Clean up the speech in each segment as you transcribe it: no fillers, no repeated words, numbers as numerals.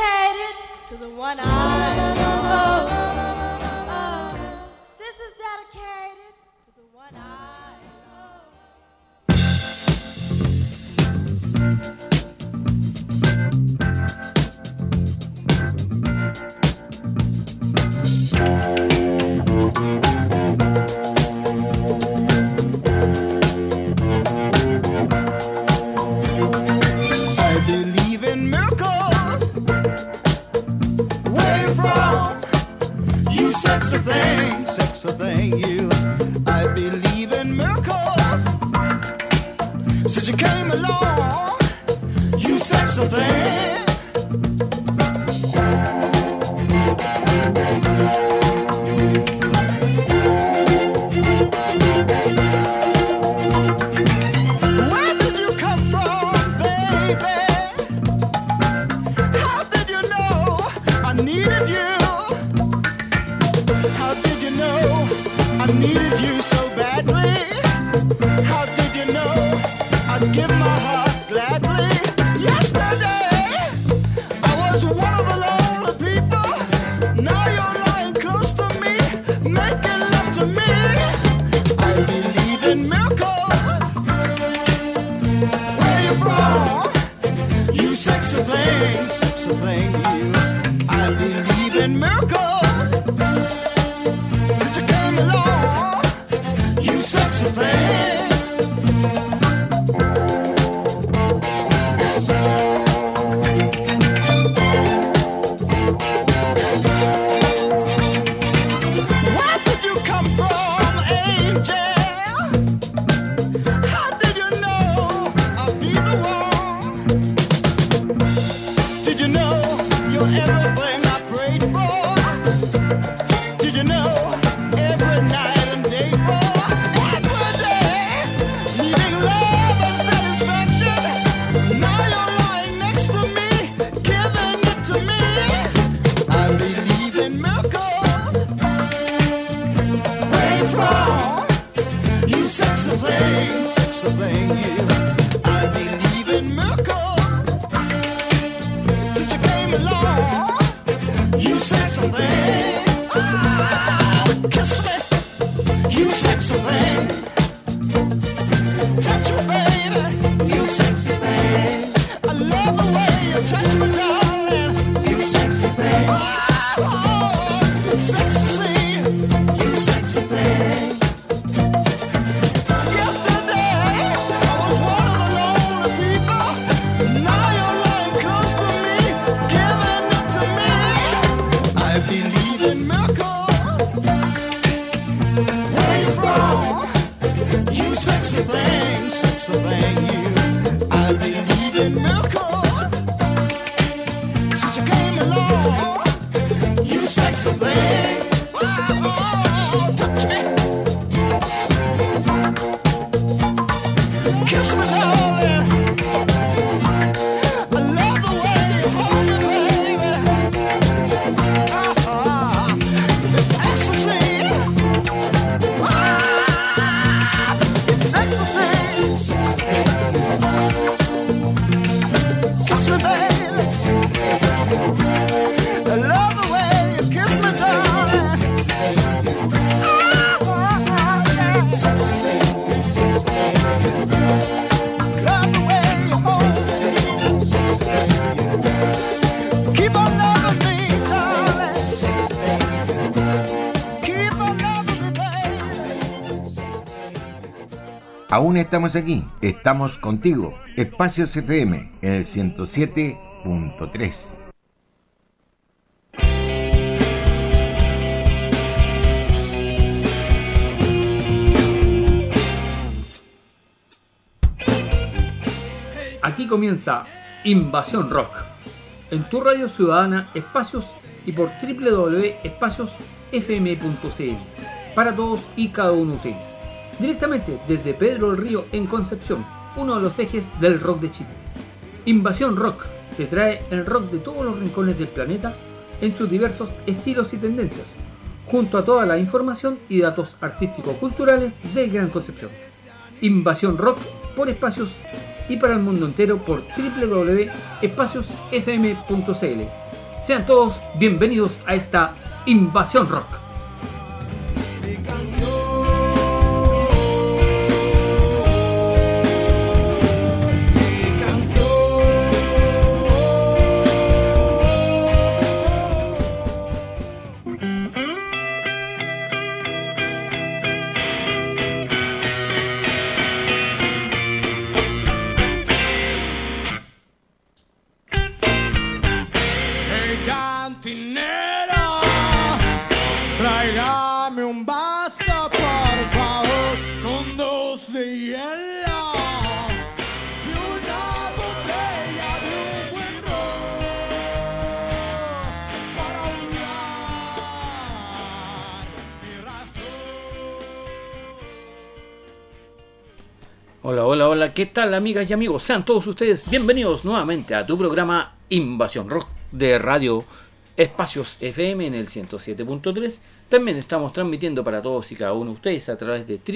dedicated to the one I love. This is dedicated to the one I love. I believe in miracles. Where you from? You sexy thing, you. I believe in miracles. Since you came along, you sexy thing. Where did you come from, baby? How did you know I needed you? How did you know I needed you so badly? How did you know I'd give my heart gladly? Yesterday I was one of the lonely people. Now you're lying close to me, making love to me. I believe in miracles. Where you from? You sexy thing, you. I believe in miracles. Since you came along, you sexy thing. Where did you come from, angel? How did you know I'd be the one? Did you know you're everything I prayed for? Did you know every night and day for? Every day, needing love and satisfaction. Now you're lying next to me, giving it to me. I believe in miracles. Where you from? You sexy thing, you. I believe in miracles. Since you came along, you sexy thing. Oh, kiss me, you sexy thing. Touch me, baby, you sexy thing. I love the way you touch me, darling. You sexy thing. Oh, it's sexy to see you sexy thing. Yesterday I was one of the lonely people. Now you're lying close to me, giving it to me. I believe in miracles. Where you from? You sexy thing, you. I believe in miracles. Since you came along, you sexy thing. Oh, touch me, kiss me, darling. I love the way you hold me, baby. It's ecstasy. It's ecstasy. Kiss me, baby. I love the way you kiss me, darling. Love the way you hold me. Keep on loving me, darling. Keep on loving me, baby. Aún estamos aquí, estamos contigo. Espacios FM en el 107.3. Aquí comienza Invasión Rock, en tu radio ciudadana Espacios y por www.espaciosfm.cl, para todos y cada uno de ustedes, directamente desde Pedro del Río en Concepción, uno de los ejes del rock de Chile. Invasión Rock te trae el rock de todos los rincones del planeta en sus diversos estilos y tendencias, junto a toda la información y datos artístico-culturales del Gran Concepción. Invasión Rock por Espacios y para el mundo entero por www.espaciosfm.cl. Sean todos bienvenidos a esta Invasión Rock. Hola, ¿qué tal amigas y amigos? Sean todos ustedes bienvenidos nuevamente a tu programa Invasión Rock de Radio Espacios FM en el 107.3. También estamos transmitiendo para todos y cada uno de ustedes a través de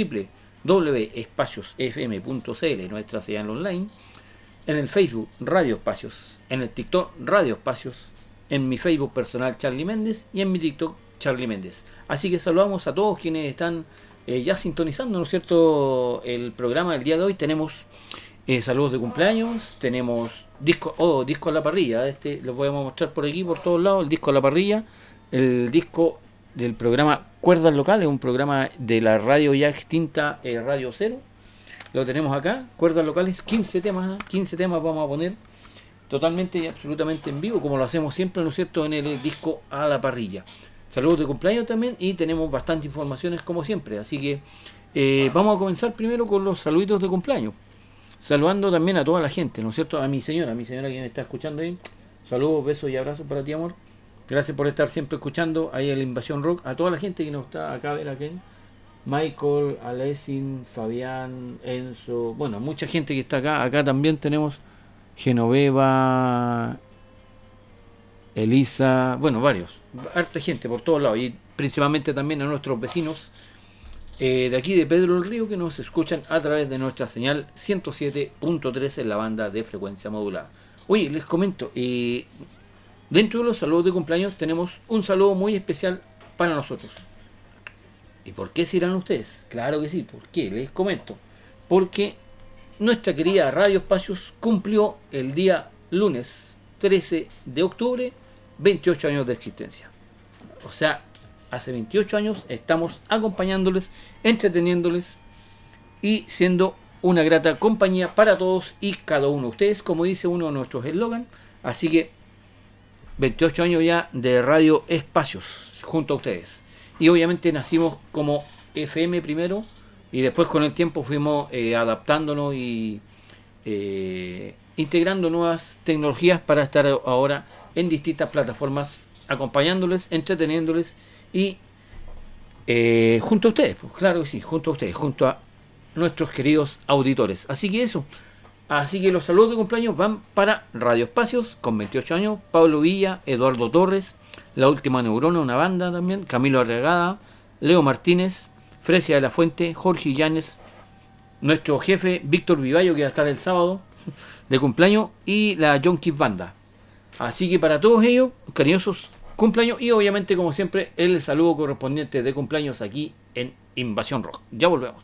www.espaciosfm.cl, nuestra señal online, en el Facebook Radio Espacios, en el TikTok Radio Espacios, en mi Facebook personal Charlie Méndez y en mi TikTok Charlie Méndez. Así que saludamos a todos quienes están ya sintonizando, ¿no es cierto?, el programa del día de hoy. Tenemos saludos de cumpleaños, tenemos disco a la parrilla. Lo podemos mostrar por aquí, por todos lados, el disco a la parrilla, el disco del programa Cuerdas Locales, un programa de la radio ya extinta Radio Cero. Lo tenemos acá, Cuerdas Locales, 15 temas vamos a poner totalmente y absolutamente en vivo, como lo hacemos siempre, ¿no es cierto?, en el disco a la parrilla. Saludos de cumpleaños también y tenemos bastante informaciones como siempre, así que vamos a comenzar primero con los saluditos de cumpleaños, saludando también a toda la gente, ¿no es cierto? A mi señora quien me está escuchando ahí, saludos, besos y abrazos para ti, amor, gracias por estar siempre escuchando ahí en la Invasión Rock, a toda la gente que nos está acá, a ver aquí, Michael, Alessin, Fabián, Enzo, bueno, mucha gente que está acá también tenemos Genoveva, Elisa, bueno, harta gente por todos lados y principalmente también a nuestros vecinos de aquí de Pedro del Río que nos escuchan a través de nuestra señal 107.3 en la banda de frecuencia modulada. Oye, les comento, dentro de los saludos de cumpleaños tenemos un saludo muy especial para nosotros. ¿Y por qué se irán ustedes? Claro que sí, ¿por qué? Les comento. Porque nuestra querida Radio Espacios cumplió el día lunes 13 de octubre 28 años de existencia. O sea, hace 28 años estamos acompañándoles, entreteniéndoles y siendo una grata compañía para todos y cada uno de ustedes, como dice uno de nuestros eslogan. Así que 28 años ya de Radio Espacios junto a ustedes. Y obviamente nacimos como FM primero y después con el tiempo fuimos adaptándonos y integrando nuevas tecnologías para estar ahora en distintas plataformas, acompañándoles, entreteniéndoles y junto a ustedes, pues, claro que sí, junto a ustedes, junto a nuestros queridos auditores. Así que eso, así que los saludos de cumpleaños van para Radio Espacios con 28 años, Pablo Villa, Eduardo Torres, La Última Neurona, una banda también, Camilo Arregada, Leo Martínez, Fresia de la Fuente, Jorge Illanes, nuestro jefe Víctor Vivallo, que va a estar el sábado de cumpleaños, y la John Kiss Banda. Así que para todos ellos, cariñosos cumpleaños y obviamente como siempre el saludo correspondiente de cumpleaños aquí en Invasión Rock. Ya volvemos.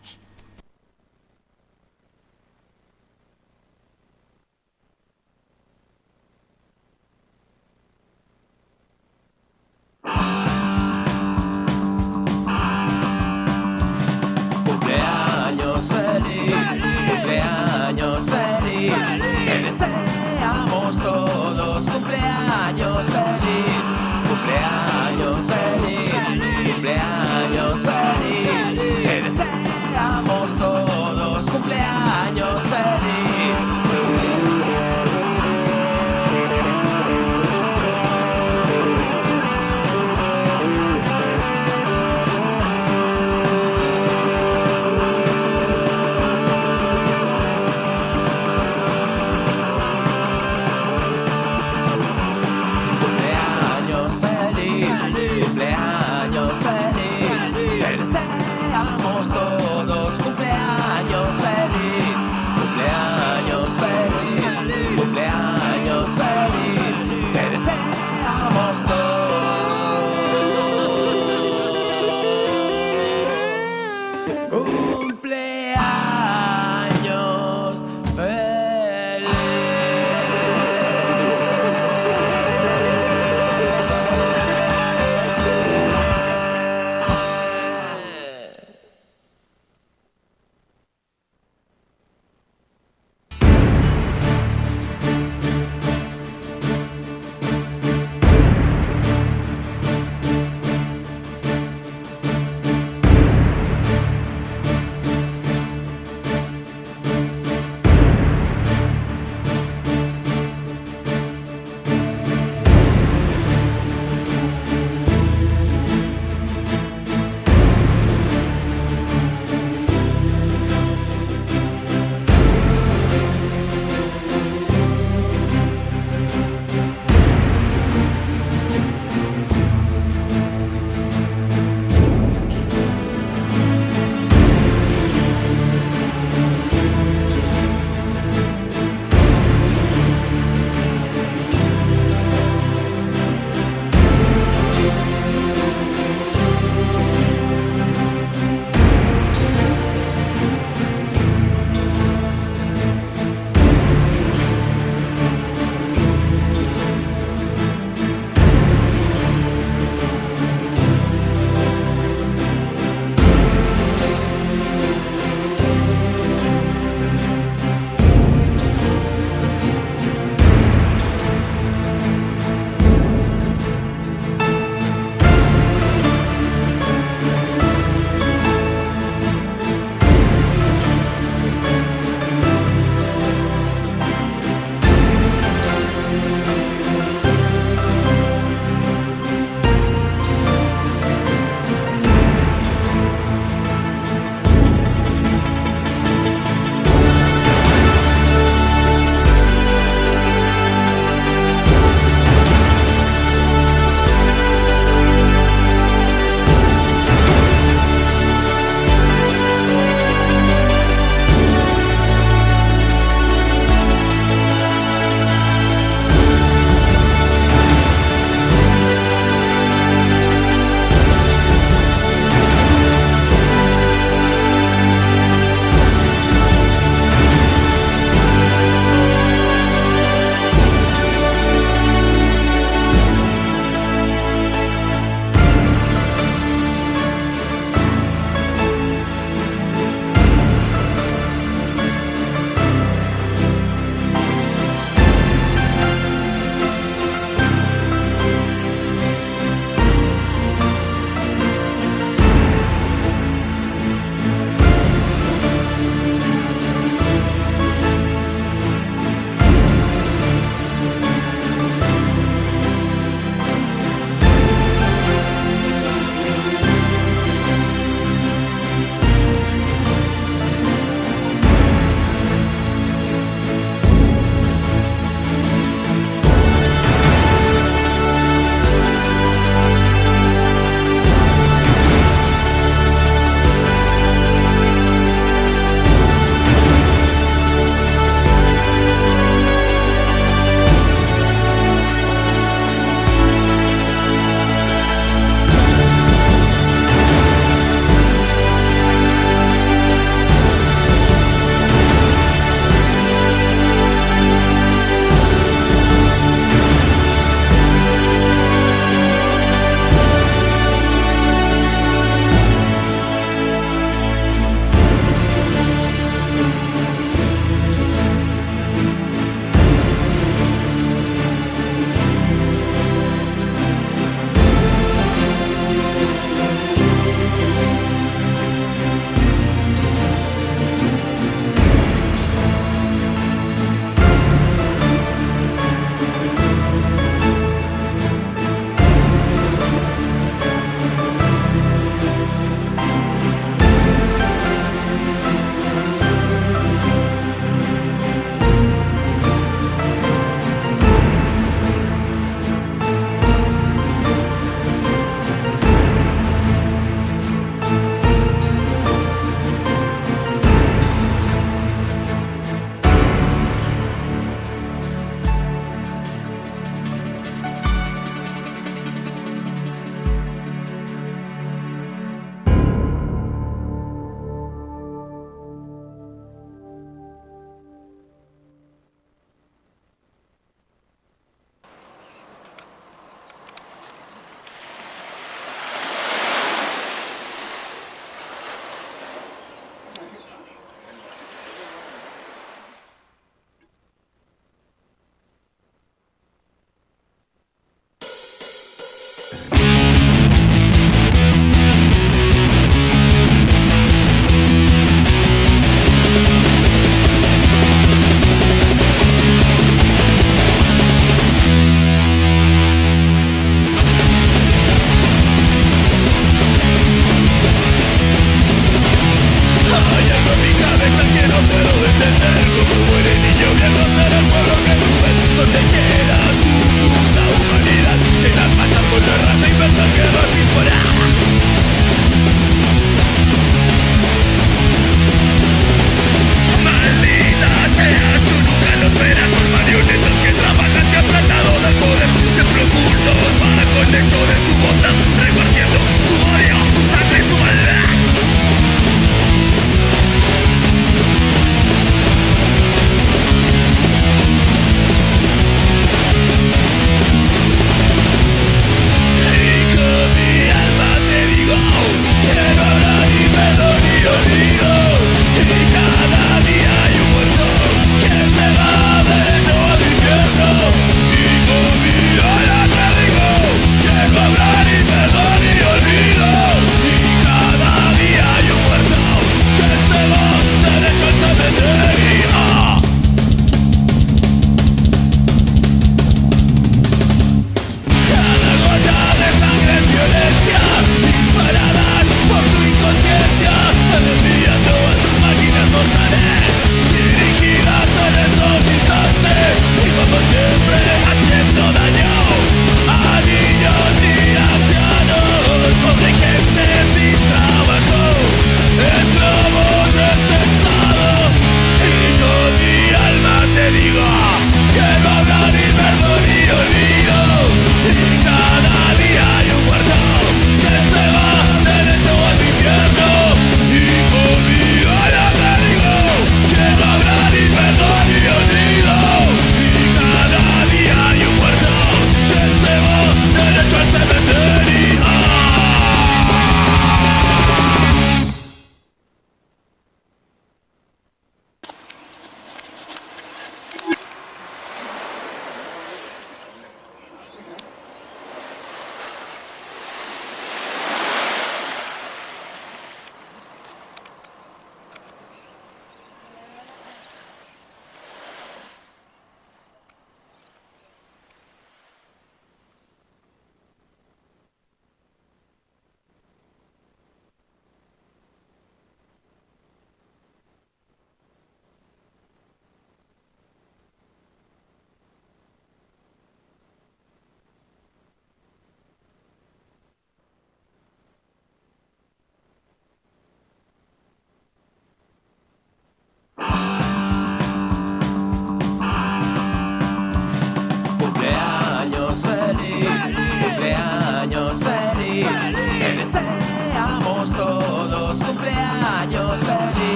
Cumpleaños feliz, te deseamos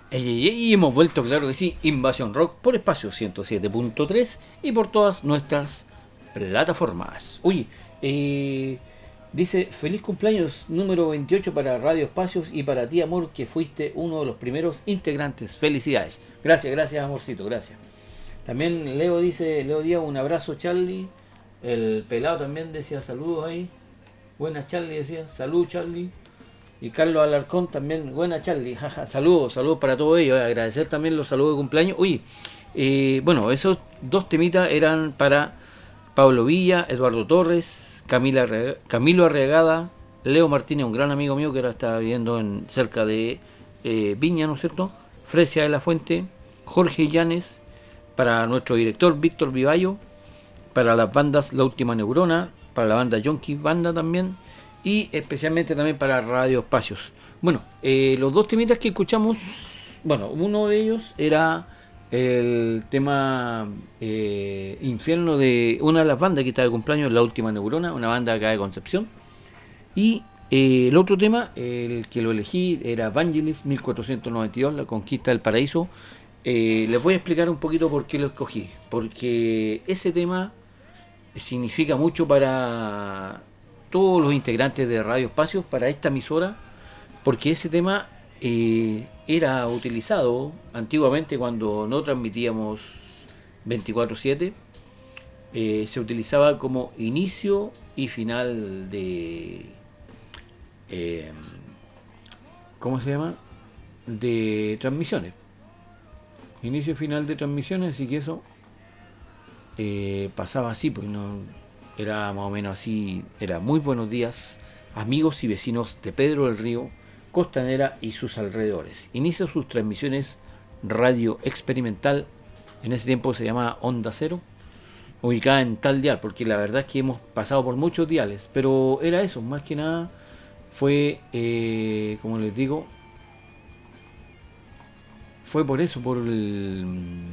Y hemos vuelto, claro que sí, Invasión Rock por Espacio 107.3 y por todas nuestras plataformas. Oye, dice, feliz cumpleaños número 28 para Radio Espacios y para ti, amor, que fuiste uno de los primeros integrantes. Felicidades. Gracias, amorcito, gracias. También Leo dice, Leo Díaz, un abrazo, Charlie. El pelado también decía saludos ahí. Buenas, Charlie, decía, salud, Charlie. Y Carlos Alarcón también, buena, Charlie, jaja, saludos para todos ellos. Agradecer también los saludos de cumpleaños. Oye, bueno, esos dos temitas eran para Pablo Villa, Eduardo Torres, Camilo Arregada, Leo Martínez, un gran amigo mío que ahora está viviendo cerca de Viña, ¿no es cierto? Fresia de la Fuente, Jorge Llanes, para nuestro director Víctor Vivallo, para las bandas La Última Neurona, para la banda Yonki Banda también, y especialmente también para Radio Espacios. Bueno, los dos temitas que escuchamos, bueno, uno de ellos era el tema Infierno de una de las bandas que está de cumpleaños, La Última Neurona, una banda acá de Concepción. Y el otro tema, el que lo elegí, era Vangelis 1492, La Conquista del Paraíso. Les voy a explicar un poquito por qué lo escogí. Porque ese tema significa mucho para todos los integrantes de Radio Espacios, para esta emisora, porque ese tema era utilizado antiguamente cuando no transmitíamos 24/7, se utilizaba como inicio y final de ¿cómo se llama? De transmisiones, inicio y final de transmisiones, así que eso pasaba así, pues no era más o menos así. Era muy buenos días, amigos y vecinos de Pedro del Río, Costanera y sus alrededores. Inicia sus transmisiones radio experimental, en ese tiempo se llamaba Onda Cero, ubicada en tal dial, porque la verdad es que hemos pasado por muchos diales, pero era eso, más que nada fue, como les digo, fue por eso, por el...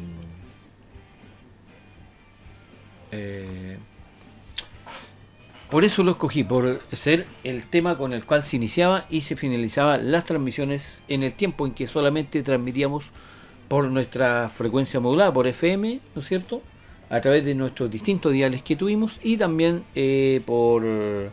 por eso lo escogí, por ser el tema con el cual se iniciaba y se finalizaban las transmisiones en el tiempo en que solamente transmitíamos por nuestra frecuencia modulada, por FM, ¿no es cierto?, a través de nuestros distintos diales que tuvimos, y también por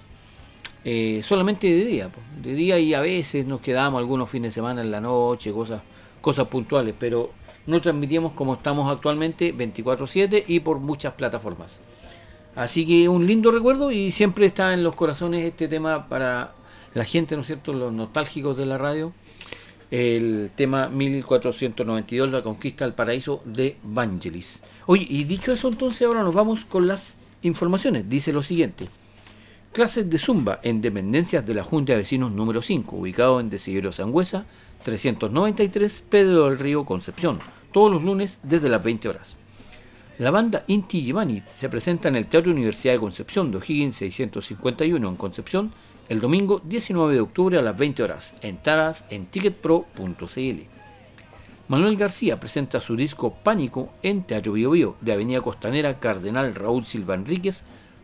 solamente de día, y a veces nos quedábamos algunos fines de semana en la noche, cosas puntuales, pero no transmitíamos como estamos actualmente 24/7 y por muchas plataformas. Así que un lindo recuerdo, y siempre está en los corazones este tema para la gente, ¿no es cierto?, los nostálgicos de la radio, el tema 1492, La Conquista del Paraíso de Vangelis. Oye, y dicho eso, entonces ahora nos vamos con las informaciones. Dice lo siguiente: clases de Zumba en dependencias de la Junta de Vecinos número 5, ubicado en Desidero Sangüesa 393, Pedro del Río, Concepción, todos los lunes desde las 20 horas. La banda Inti Gimani se presenta en el Teatro Universidad de Concepción de O'Higgins 651 en Concepción el domingo 19 de octubre a las 20 horas. Entradas en ticketpro.cl. Manuel García presenta su disco Pánico en Teatro Bio Bio de Avenida Costanera Cardenal Raúl Silva Enríquez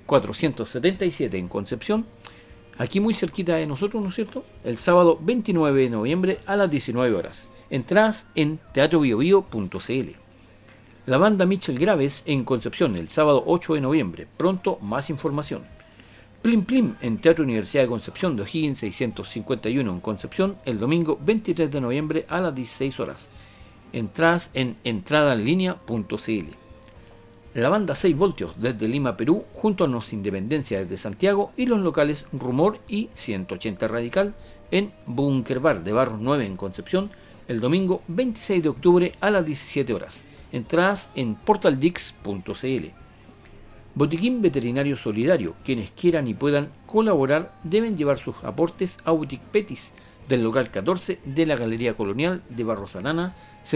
477 en Concepción, aquí muy cerquita de nosotros, ¿no es cierto?, el sábado 29 de noviembre a las 19 horas. Entradas en teatrobiobio.cl. La banda Michel Graves en Concepción el sábado 8 de noviembre. Pronto más información. Plim Plim en Teatro Universidad de Concepción de O'Higgins 651 en Concepción el domingo 23 de noviembre a las 16 horas. Entradas en entradaenlinea.cl. La banda 6 voltios desde Lima, Perú, junto a Nos Independencia desde Santiago, y los locales Rumor y 180 Radical en Bunker Bar de Barros 9 en Concepción el domingo 26 de octubre a las 17 horas. Entradas en portaldix.cl. Botiquín Veterinario Solidario. Quienes quieran y puedan colaborar deben llevar sus aportes a Boutique Petis del local 14 de la Galería Colonial de Barros Arana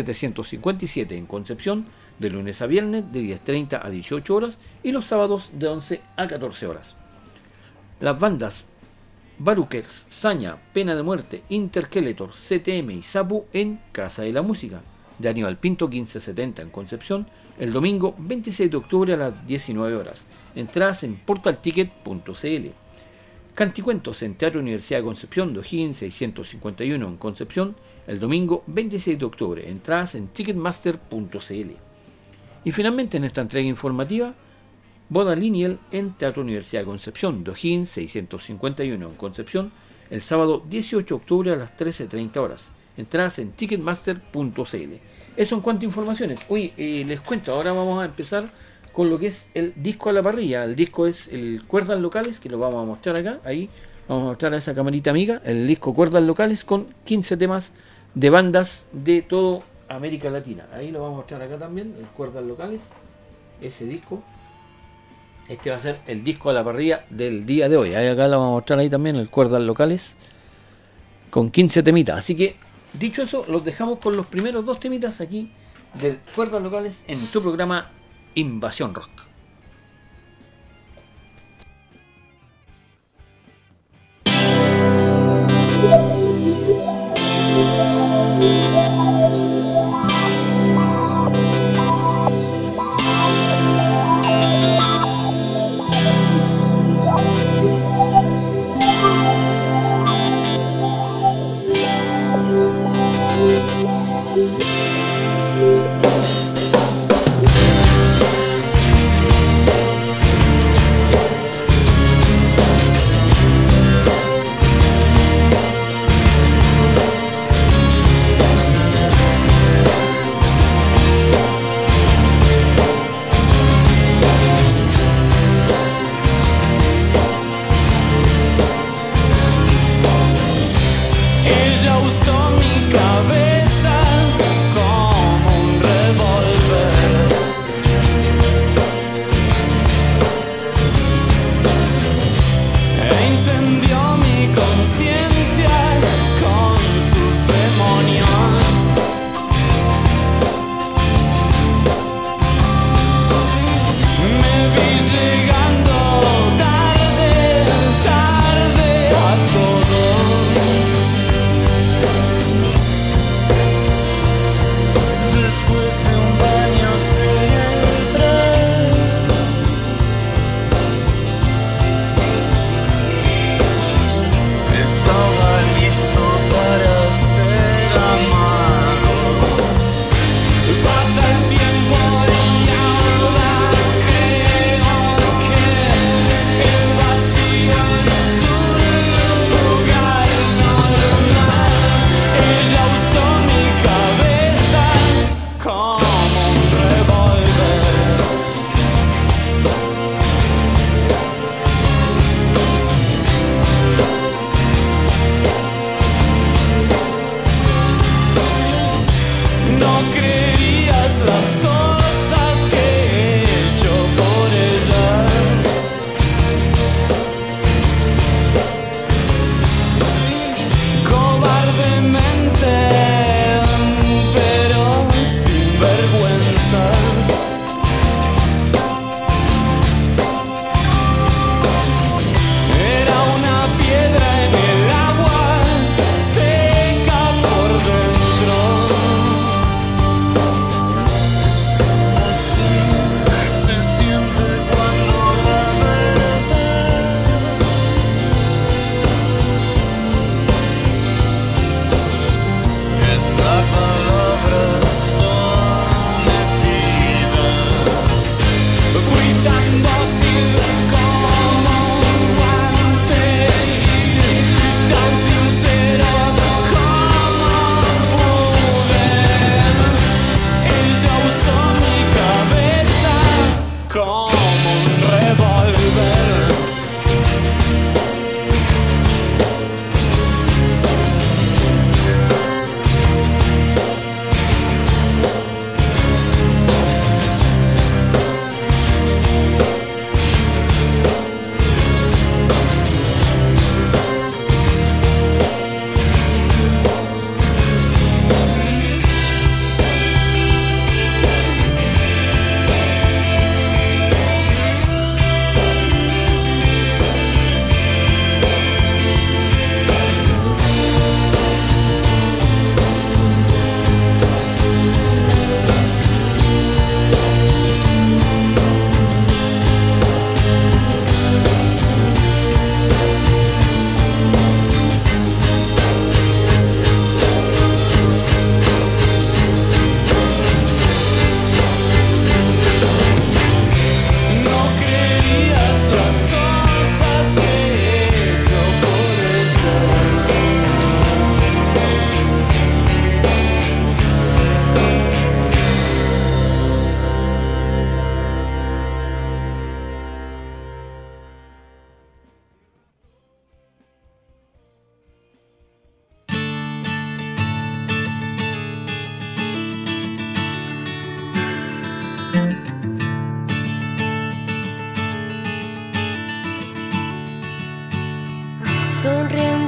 757 en Concepción, de lunes a viernes de 10:30 a 18 horas y los sábados de 11 a 14 horas. Las bandas Baruquers, Saña, Pena de Muerte, Interskeletor, CTM y Sapu en Casa de la Música de Aníbal Pinto 1570 en Concepción el domingo 26 de octubre a las 19 horas. Entradas en portalticket.cl. Canticuentos en Teatro Universidad de Concepción, de O'Higgins 651 en Concepción, el domingo 26 de octubre. Entradas en ticketmaster.cl. Y finalmente en esta entrega informativa, Boda Liniel en Teatro Universidad de Concepción, de O'Higgins 651 en Concepción, el sábado 18 de octubre a las 13:30 horas. Entradas en ticketmaster.cl. Eso en cuanto a informaciones. Hoy les cuento, ahora vamos a empezar con lo que es el disco a la parrilla. El disco es el Cuerdas Locales, que lo vamos a mostrar acá. Ahí vamos a mostrar a esa camarita amiga el disco Cuerdas Locales con 15 temas de bandas de toda América Latina. Ahí lo vamos a mostrar acá también, el Cuerdas Locales, ese disco. Este va a ser el disco a la parrilla del día de hoy. Ahí acá lo vamos a mostrar ahí también, el Cuerdas Locales, con 15 temitas. Así que, dicho eso, los dejamos con los primeros 2 temitas aquí del Cuerdas Locales en tu programa Invasión Rock.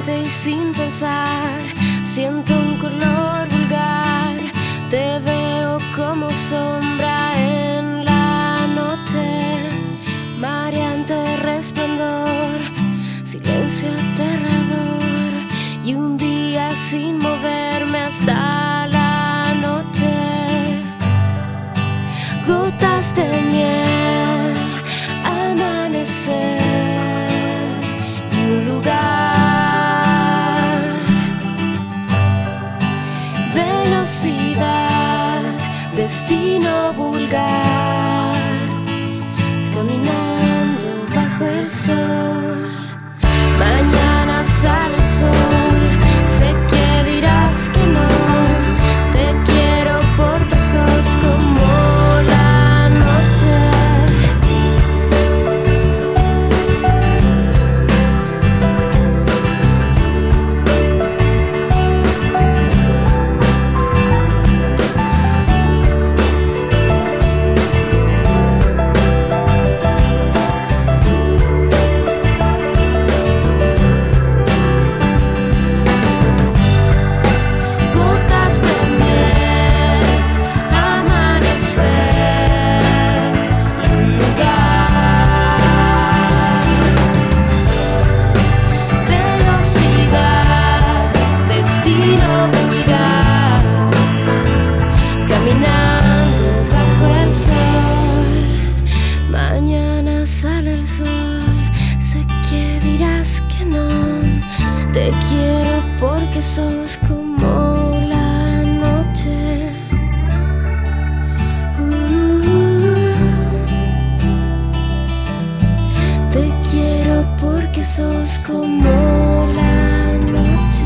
repente y sin pensar, siento un color vulgar. Te veo como sombra en la noche, mareante resplandor, silencio aterrador. Y un día sin moverme hasta la noche, gotas de miel, amanecer y un lugar, velocidad, destino vulgar, caminando bajo el sol. Mañana sale el sol, sé que dirás que no, te quiero porque sos como la noche. Te quiero porque sos como la noche. Te quiero porque sos como la noche.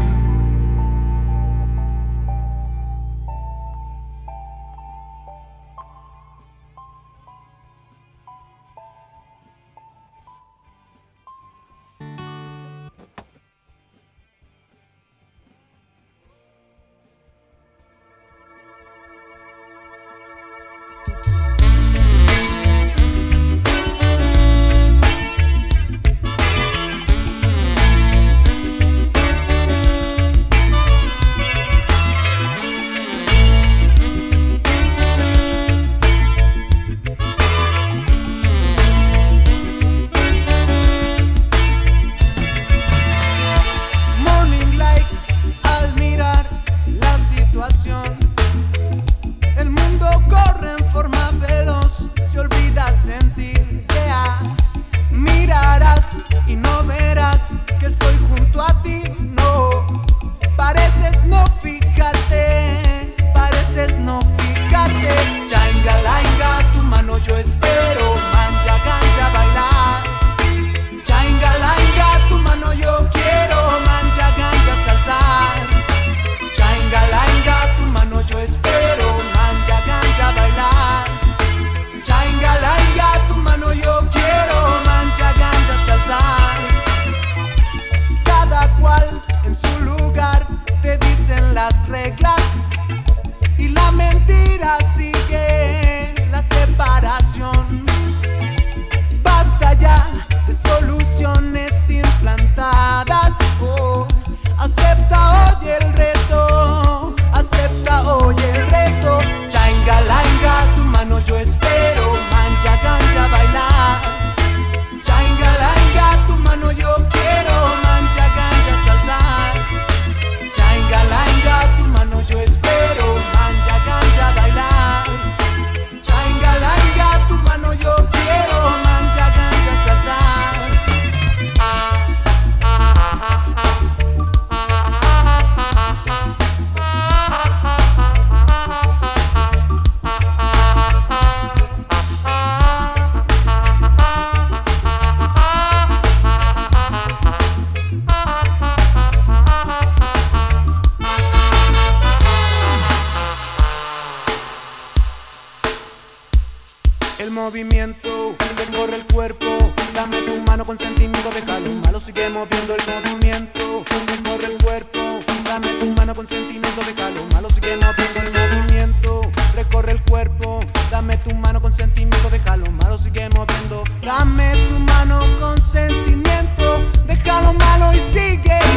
El movimiento recorre el cuerpo, dame tu mano con sentimiento, déjalo malo, sigue moviendo el movimiento. Recorre el cuerpo, dame tu mano con sentimiento, déjalo malo, sigue moviendo el movimiento. Recorre el cuerpo, dame tu mano con sentimiento, déjalo malo, sigue moviendo. Dame tu mano con sentimiento, déjalo malo y sigue.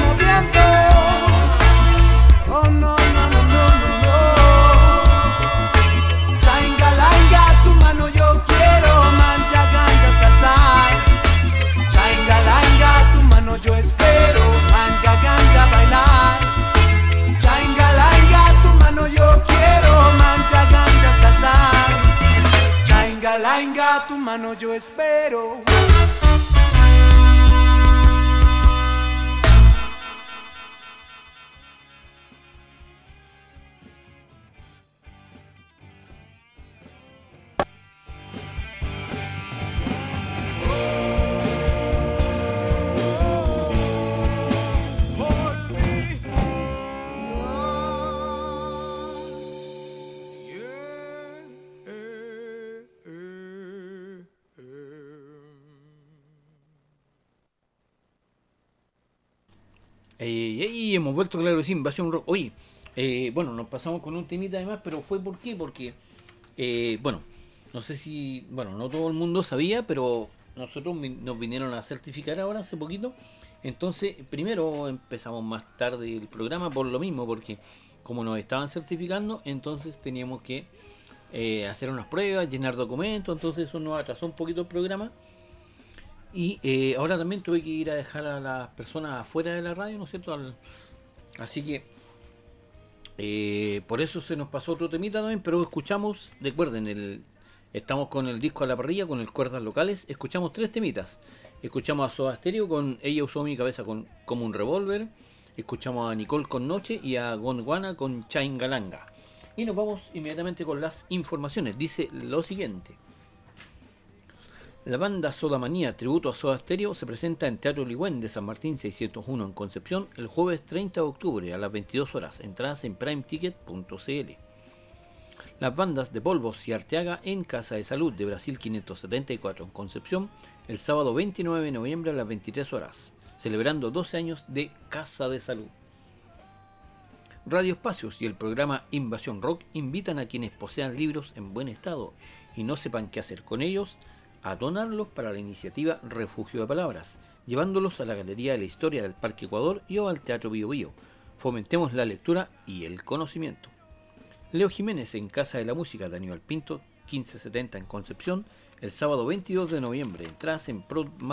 A tu mano yo espero. Hemos vuelto, claro que sí, Invasión Rock. Oye, bueno, nos pasamos con un temita además, pero fue ¿por qué? Porque, bueno, no sé si, bueno, no todo el mundo sabía, pero nosotros nos vinieron a certificar ahora hace poquito. Entonces, primero empezamos más tarde el programa por lo mismo, porque como nos estaban certificando, entonces teníamos que hacer unas pruebas, llenar documentos, entonces eso nos atrasó un poquito el programa. Y ahora también tuve que ir a dejar a las personas afuera de la radio, ¿no es cierto? Así que por eso se nos pasó otro temita también, pero escuchamos, recuerden, estamos con el disco a la parrilla, con el Cuerdas Locales, escuchamos 3 temitas. Escuchamos a Soda Stereo con Ella usó mi cabeza como un revólver, escuchamos a Nicole con Noche y a Gondwana con Chaingalanga. Y nos vamos inmediatamente con las informaciones. Dice lo siguiente. La banda Soda Manía, tributo a Soda Stereo, se presenta en Teatro Ligüen de San Martín 601 en Concepción el jueves 30 de octubre a las 22 horas. Entradas en primeticket.cl. Las bandas de Polvos y Arteaga en Casa de Salud de Brasil 574 en Concepción el sábado 29 de noviembre a las 23 horas, celebrando 12 años de Casa de Salud. Radio Espacios y el programa Invasión Rock invitan a quienes posean libros en buen estado y no sepan qué hacer con ellos a donarlos para la iniciativa Refugio de Palabras, llevándolos a la Galería de la Historia del Parque Ecuador y o al Teatro Bio Bio. Fomentemos la lectura y el conocimiento. Leo Jiménez en Casa de la Música de Aníbal Pinto, 1570 en Concepción, el sábado 22 de noviembre. Entradas en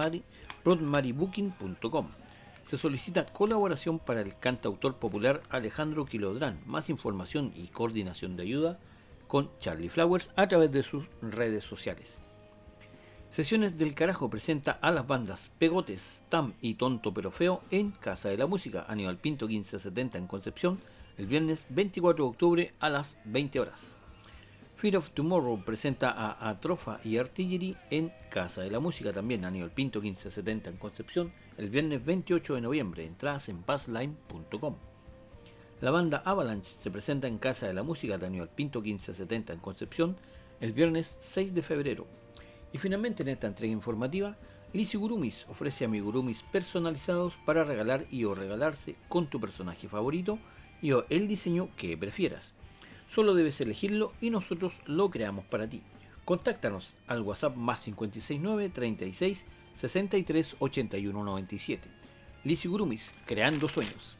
prodmarybooking.com. Se solicita colaboración para el cantautor popular Alejandro Quilodrán. Más información y coordinación de ayuda con Charlie Flowers a través de sus redes sociales. Sesiones del Carajo presenta a las bandas Pegotes, Tam y Tonto Pero Feo en Casa de la Música, Aníbal Pinto 1570 en Concepción, el viernes 24 de octubre a las 20 horas. Fear of Tomorrow presenta a Atrofa y Artillery en Casa de la Música, también Aníbal Pinto 1570 en Concepción, el viernes 28 de noviembre. Entradas en passline.com. La banda Avalanche se presenta en Casa de la Música de Aníbal Pinto 1570 en Concepción, el viernes 6 de febrero. Y finalmente en esta entrega informativa, Lizzy Gurumis ofrece amigurumis personalizados para regalar y o regalarse con tu personaje favorito y o el diseño que prefieras. Solo debes elegirlo y nosotros lo creamos para ti. Contáctanos al WhatsApp más 569 36 63 81 97. Lizzy Gurumis, creando sueños.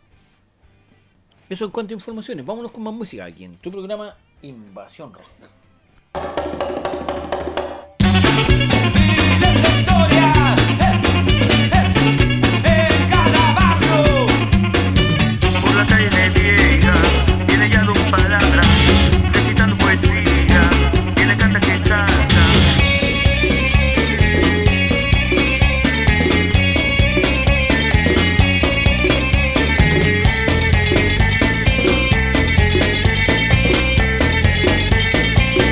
Eso en cuanto a informaciones. Vámonos con más música aquí en tu programa Invasión Rock. Thank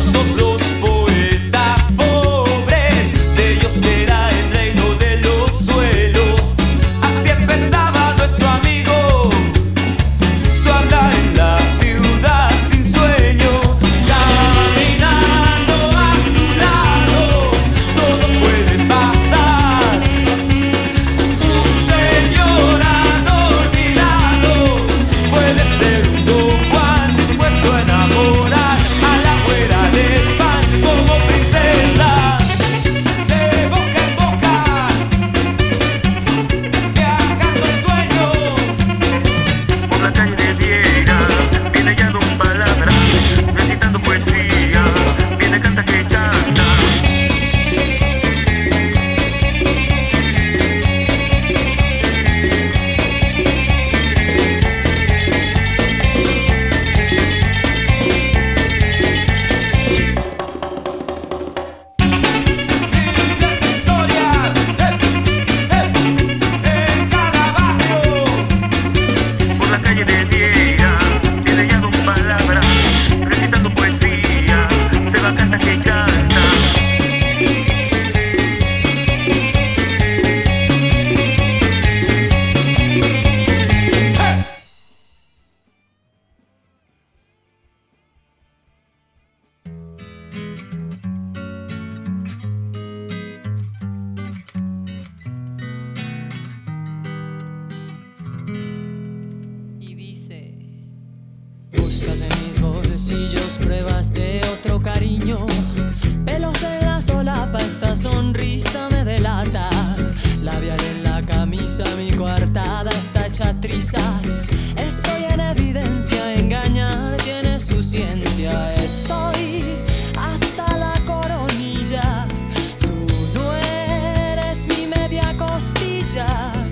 Buscas en mis bolsillos pruebas de otro cariño. Pelos en la solapa, esta sonrisa me delata. Labial en la camisa, mi coartada está hecha trizas. Estoy en evidencia, engañar tiene su ciencia. Estoy hasta la coronilla. Tú no eres mi media costilla,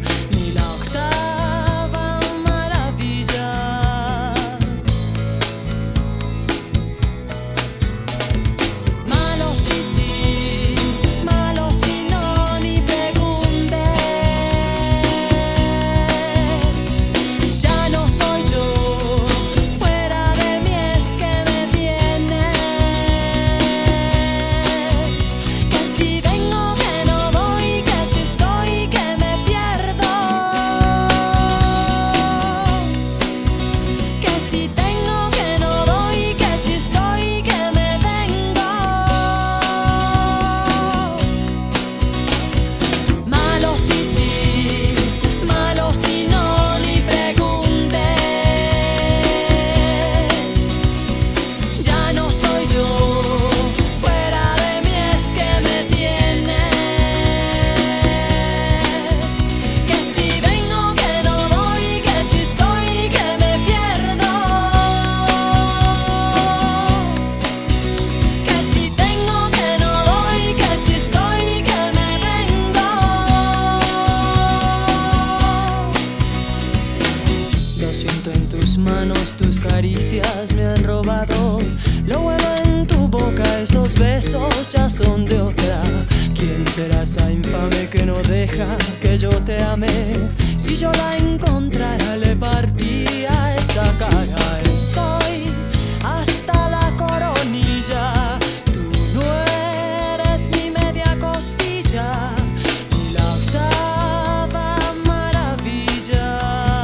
ni la octava maravilla. Malo sí, sí, malo si no, ni preguntes. Ya no soy yo, fuera de mí es que me tienes. Que si vengo que no voy, que si estoy que me pierdo. Que si tengo que no doy, que si estoy que me vengo. Malo sí, sí, malo si no, ni preguntes. Ya no soy yo, fuera de mí es que me tienes. Que si vengo que no voy, que si estoy que me pierdo. Que si tengo que no doy, que si estoy que me vengo. Lo siento en tus manos, tus caricias me han robado. Lo bueno en tu boca, esos besos ya son de otra. ¿Quién será esa infame que no deja que yo te ame? Si yo la encontrara le partiría esta cara. Estoy hasta la coronilla. Tú no eres mi media costilla, ni la octava maravilla.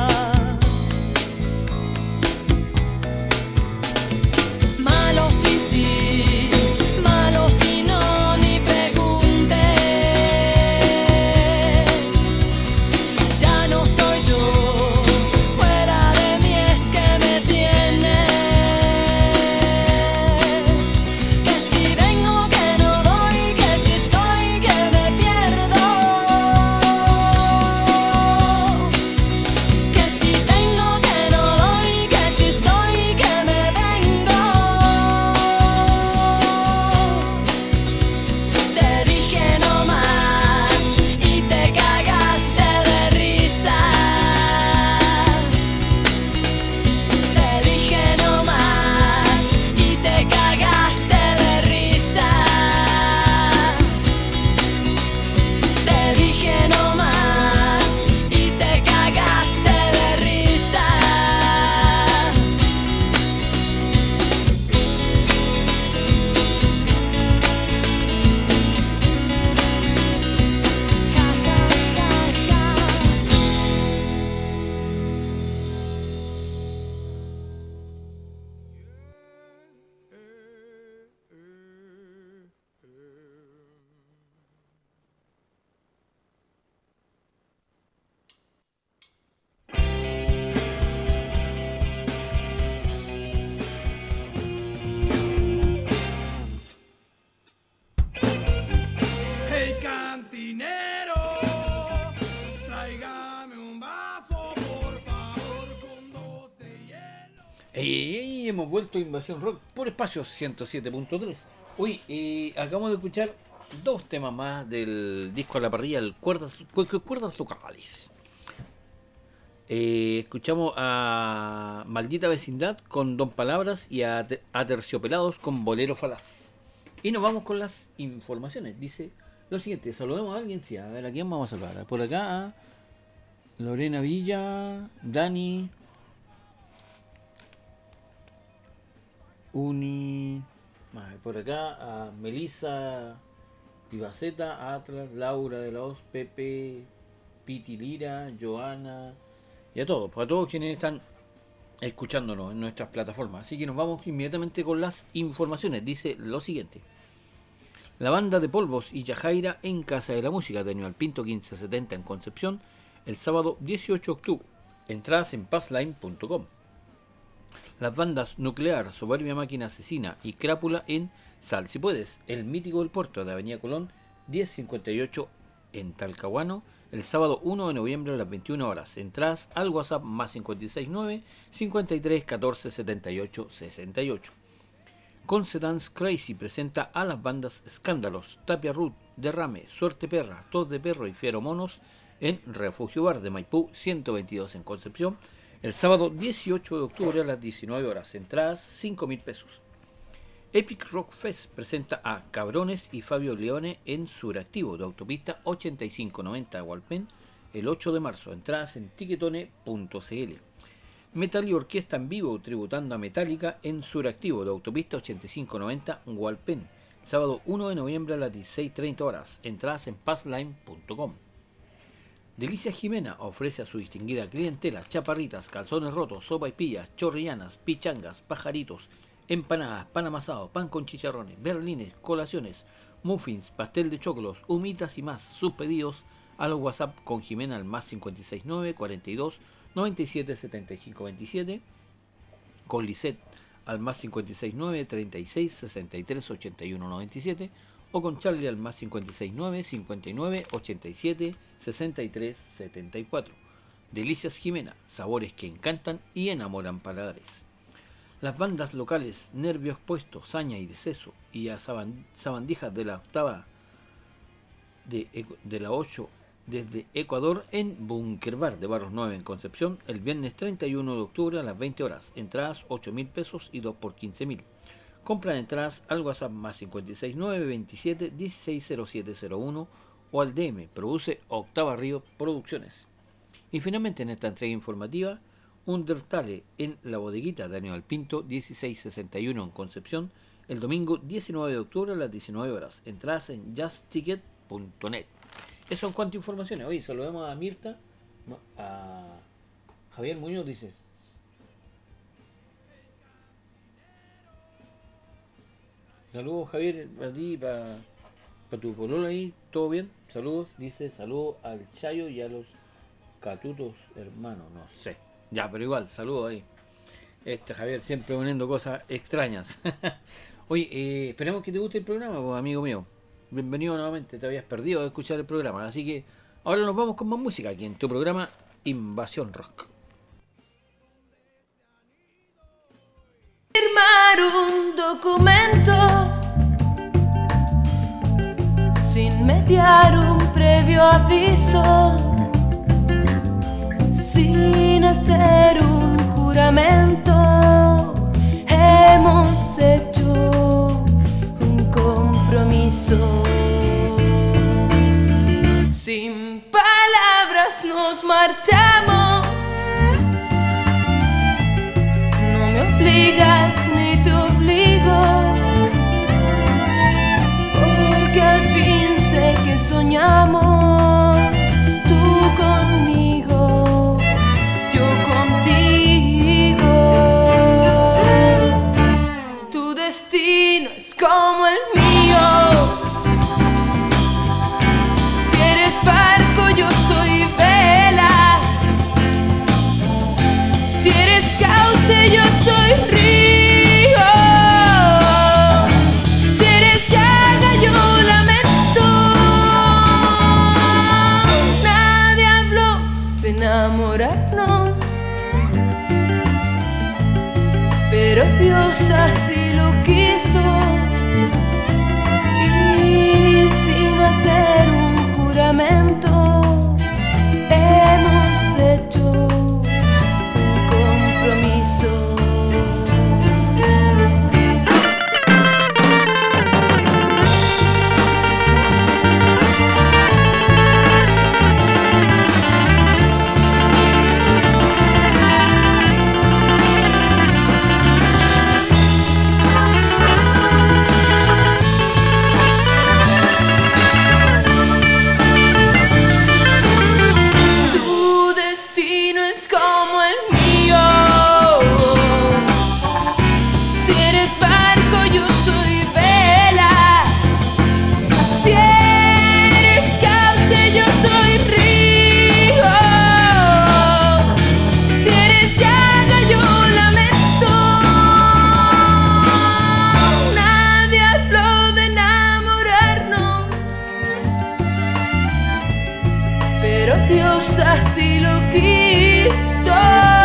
Malo sí, sí, malo si no, ni preguntes. Ya no soy yo, fuera de mí es que me tienes. hemos vuelto a Invasión Rock por Espacio 107.3. Hoy acabamos de escuchar dos temas más del disco a la parrilla, el Cuerdas Locales. Escuchamos a Maldita Vecindad con Don Palabras y a Terciopelados con Bolero Falaz. Y nos vamos con las informaciones. Dice lo siguiente: saludemos a alguien. Sí, a ver, ¿a quién vamos a saludar? Por acá a Lorena Villa, Dani, por acá a Melissa Pivaceta, Atlas, Laura de la Hoz, Pepe, Piti Lira, Joana y a todos quienes están escuchándonos en nuestras plataformas. Así que nos vamos inmediatamente con las informaciones. Dice lo siguiente: la banda de Polvos y Yajaira en Casa de la Música de Aníbal Pinto 1570 en Concepción el sábado 18 de octubre. Entradas en passline.com. Las bandas Nuclear, Soberbia Máquina Asesina y Crápula en Sal Si Puedes, el mítico del puerto de Avenida Colón 1058 en Talcahuano, el sábado 1 de noviembre a las 21 horas. Entradas al WhatsApp más 569 53 14 78 68. Conce Dance Crazy presenta a las bandas Escándalos, Tapia Ruth, Derrame, Suerte Perra, Tos de Perro y Feromonos en Refugio Bar de Maipú 122 en Concepción, el sábado 18 de octubre a las 19 horas. Entradas 5.000 pesos. Epic Rock Fest presenta a Cabrones y Fabio Leone en Suractivo de Autopista 8590 de Hualpén el 8 de marzo. Entradas en tiquetone.cl. Metal y Orquesta en Vivo tributando a Metallica en Suractivo de Autopista 8590 Hualpén, sábado 1 de noviembre a las 16:30 horas. Entradas en passline.com. Delicia Jimena ofrece a su distinguida clientela chaparritas, calzones rotos, sopaipillas, chorrillanas, pichangas, pajaritos, empanadas, pan amasado, pan con chicharrones, berlines, colaciones, muffins, pastel de choclos, humitas y más. Sus pedidos al WhatsApp con Jimena al más 569 42 97 75 27, con Lisette al más 569 36 63 81 97 o con Charlie al más 569 59 87 63 74. Delicias Jimena, sabores que encantan y enamoran paladares. Las bandas locales Nervios Puestos, Saña y Deceso y a Sabandijas de la octava de la 8 desde Ecuador en Bunker Bar de Barros 9 en Concepción el viernes 31 de octubre a las 20 horas. Entradas 8.000 pesos y 2 por 15.000. Compran entradas al WhatsApp más 569 27 160701 o al DM. Produce Octava Río Producciones. Y finalmente en esta entrega informativa, Undertale en la bodeguita de Aníbal Pinto 1661 en Concepción el domingo 19 de octubre a las 19 horas. Entradas en justticket.net. Eso en cuanto a informaciones. Oye, saludamos a Mirta, a Javier Muñoz, dice. Saludos, Javier, para ti, para tu polola ahí, ¿todo bien? Saludos, dice, saludos al Chayo y a los Catutos hermanos, no sé. Ya, pero igual, saludos ahí. Javier siempre poniendo cosas extrañas. Oye, esperemos que te guste el programa, pues, amigo mío. Bienvenido nuevamente, te habías perdido de escuchar el programa. Así que ahora nos vamos con más música aquí en tu programa Invasión Rock. Firmar un documento sin mediar un previo aviso, sin hacer un juramento, hemos hecho un compromiso. Sin palabras nos marchamos. No me obligas ni te obligo, porque al fin sé que soñamos. Tú conmigo, yo contigo. Tu destino es como el mío. Si eres barco, yo soy vela. Si eres cauce, yo soy río. Si eres llaga, yo lamento. Nadie habló de enamorarnos, pero Dios así lo quiso,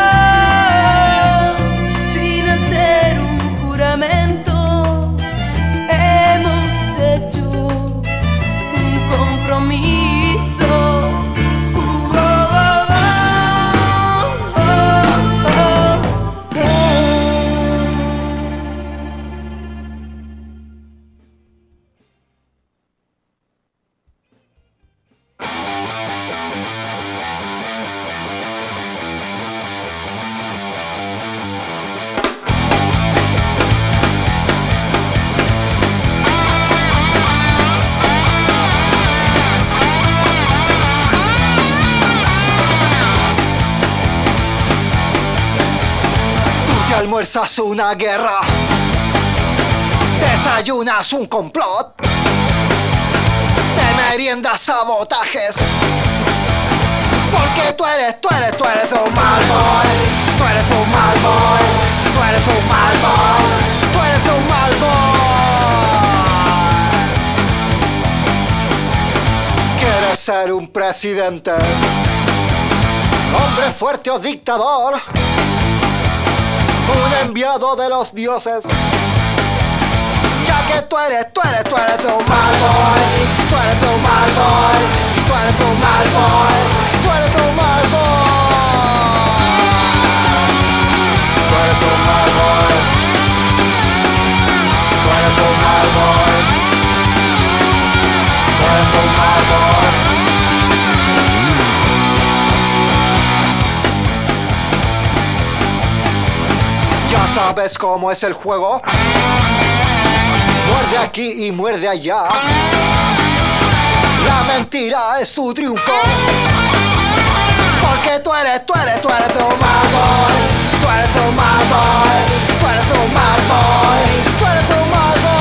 sin hacer un juramento, hemos hecho un compromiso. Almuerzas una guerra, desayunas un complot, te meriendas sabotajes, porque tú eres un mal boy, tú eres un mal boy, tú eres un mal boy, tú eres un mal boy. Quieres ser un presidente, hombre fuerte o dictador, un enviado de los dioses, ya que tú eres un mal boy, tú eres un mal boy, tú eres un mal boy, tú eres un mal boy, tú eres un mal boy, tú eres un mal boy, tú eres un mal boy. Ya sabes cómo es el juego. Muerde aquí y muerde allá. La mentira es tu triunfo. Porque tú eres un mal boy. Tú eres un mal boy. Tú eres un mal boy. Tú eres un mal boy.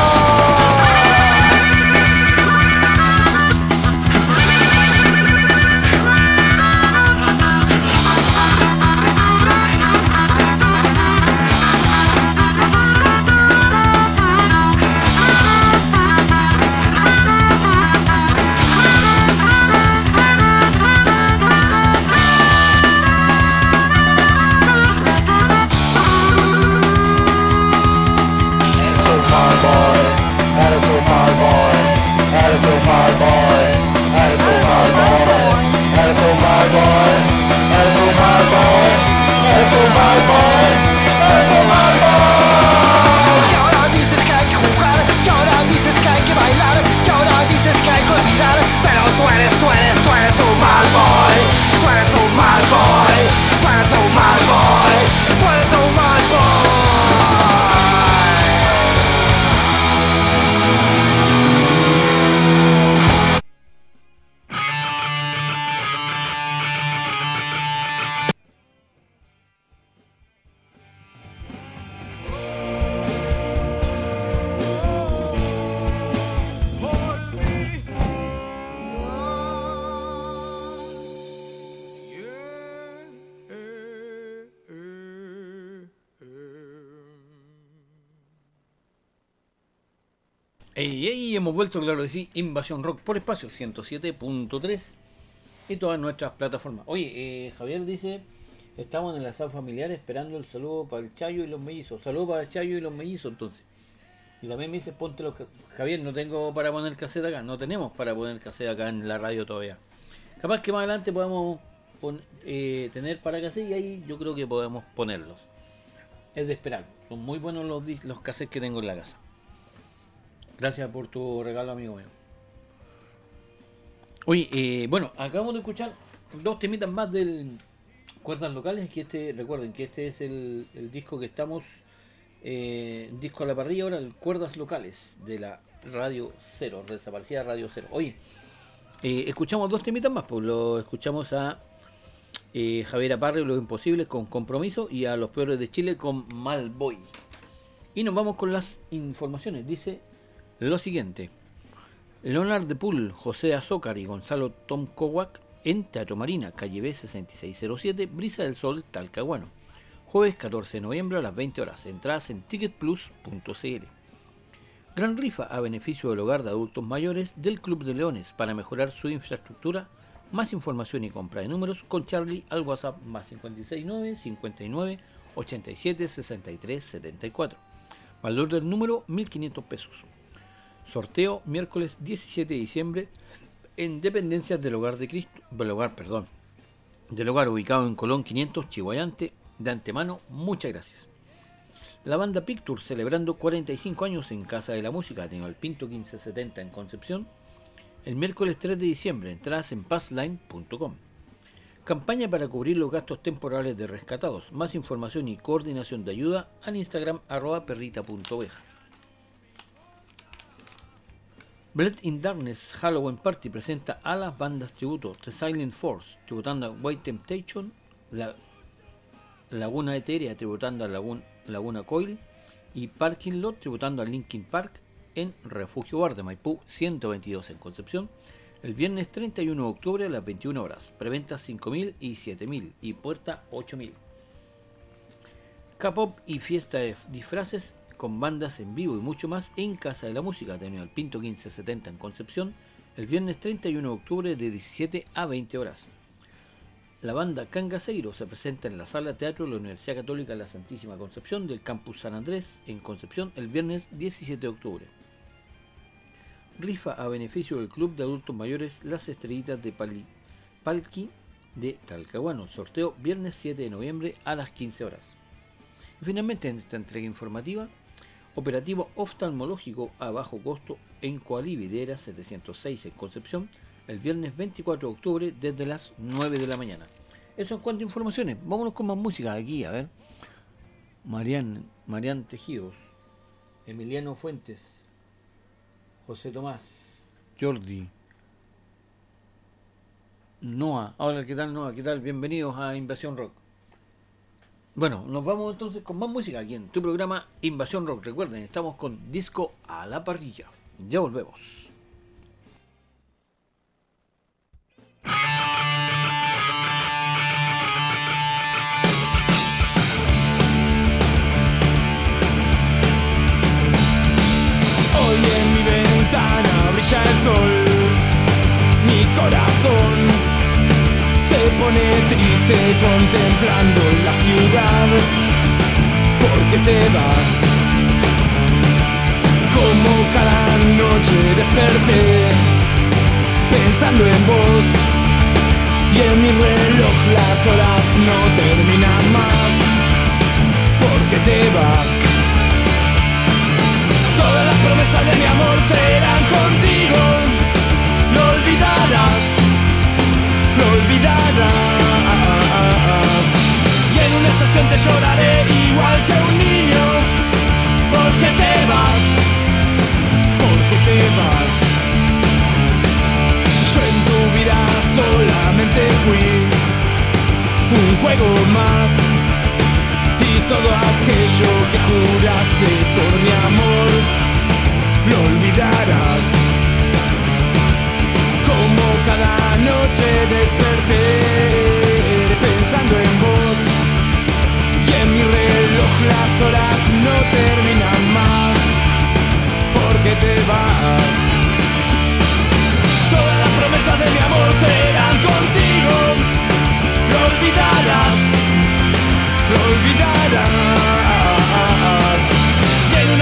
Y hemos vuelto, claro que sí, Invasión Rock por Espacio 107.3 y todas nuestras plataformas. Oye, Javier dice, estamos en el asado familiar esperando el saludo para el Chayo y los mellizos. Saludo para el Chayo y los mellizos, entonces. Y también me dice, ponte los... Javier, no tengo para poner cassette acá, no tenemos para poner cassette acá en la radio todavía. Capaz que más adelante podamos tener para cassette y ahí yo creo que podemos ponerlos. Es de esperar, son muy buenos los cassettes que tengo en la casa. Gracias por tu regalo, amigo mío. Oye, bueno, acabamos de escuchar dos temitas más del Cuerdas Locales. Que recuerden que este es el disco que estamos, disco a la parrilla ahora, el Cuerdas Locales de la Radio Cero, desaparecida Radio Cero. Oye, escuchamos dos temitas más, pues lo escuchamos a Javier Aparre, Los Imposibles con Compromiso, y a Los Peores de Chile con Malboy. Y nos vamos con las informaciones. Dice lo siguiente: Leonard de Pool, José Azócar y Gonzalo Tom Kowak en Teatro Marina, calle B 6607, Brisa del Sol, Talcahuano. Jueves 14 de noviembre a las 20 horas. Entradas en ticketplus.cl. Gran rifa a beneficio del hogar de adultos mayores del Club de Leones para mejorar su infraestructura Más información y compra de números con Charlie al WhatsApp más 569 59 87 63 74. Valor del número 1.500 pesos. Sorteo miércoles 17 de diciembre en dependencias del Hogar de Cristo, del hogar ubicado en Colón 500, Chihuayante. De antemano, muchas gracias. La banda Picture celebrando 45 años en Casa de la Música, Ateneo Pinto 1570 en Concepción. El miércoles 3 de diciembre, entradas en passline.com. Campaña para cubrir los gastos temporales de rescatados. Más información y coordinación de ayuda al Instagram @perrita.oveja. Bled in Darkness Halloween Party presenta a las bandas tributo The Silent Force tributando a White Temptation, la Laguna Etérea tributando a Laguna Coil y Parking Lot tributando a Linkin Park en Refugio Bar de Maipú 122 en Concepción el viernes 31 de octubre a las 21 horas. Preventas 5.000 y 7.000 y puerta 8.000. K-pop y fiesta de disfraces con bandas en vivo y mucho más en Casa de la Música Ateneo Pinto 1570 en Concepción el viernes 31 de octubre de 17 a 20 horas. La banda Cangaceiro se presenta en la Sala Teatro de la Universidad Católica de la Santísima Concepción del Campus San Andrés en Concepción el viernes 17 de octubre. Rifa a beneficio del Club de Adultos Mayores Las Estrellitas de Palqui de Talcahuano. Sorteo viernes 7 de noviembre a las 15 horas. Y finalmente en esta entrega informativa, operativo oftalmológico a bajo costo en Coalividera 706 en Concepción el viernes 24 de octubre desde las 9 de la mañana. Eso en cuanto a informaciones. Vámonos con más música aquí, a ver. Marian Tejidos, Emiliano Fuentes, José Tomás, Jordi, Noah. Hola, ¿qué tal Noah? ¿Qué tal? Bienvenidos a Invasión Rock. Bueno, nos vamos entonces con más música aquí en tu programa Invasión Rock. Recuerden, estamos con Disco a la Parrilla. Ya volvemos. Hoy en mi ventana brilla el sol, mi corazón se pone triste contemplando la ciudad, porque te vas. Como cada noche desperté pensando en vos, y en mi reloj las horas no terminan más, porque te vas. Todas las promesas de mi amor serán contigo, lo olvidarás, lo olvidarás. Y en una estación te lloraré igual que un niño, porque te vas, porque te vas. Yo en tu vida solamente fui un juego más, y todo aquello que juraste por mi amor lo olvidarás. Como cada noche desperté pensando en vos, y en mi reloj las horas no terminan más, porque te vas. Todas las promesas de mi amor serán contigo, lo olvidarás, lo olvidarás. Y en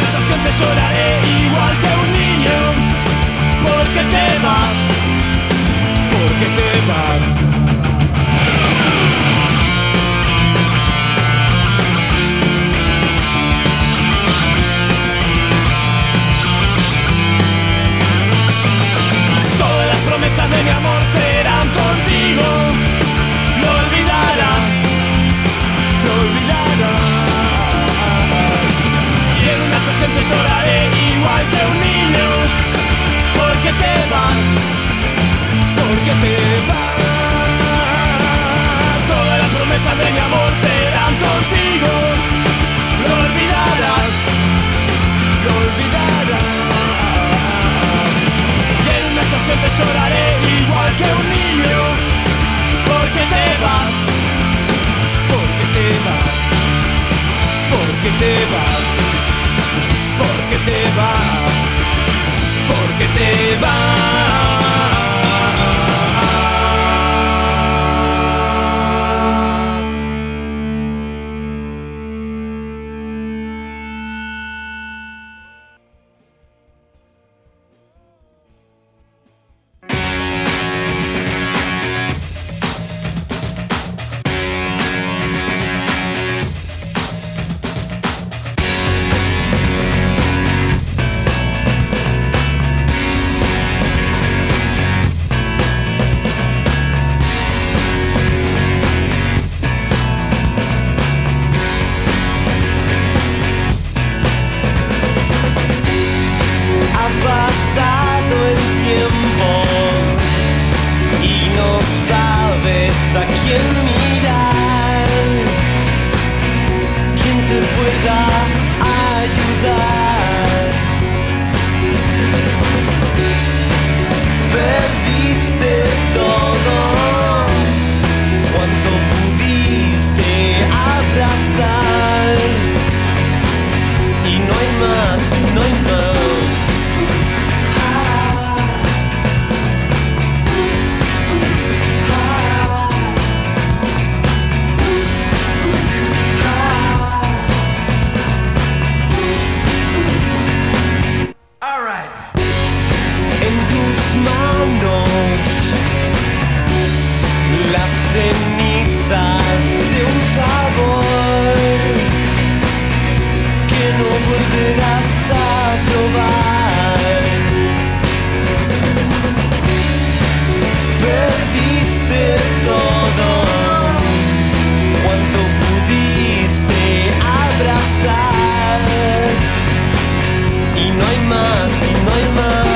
y no hay más.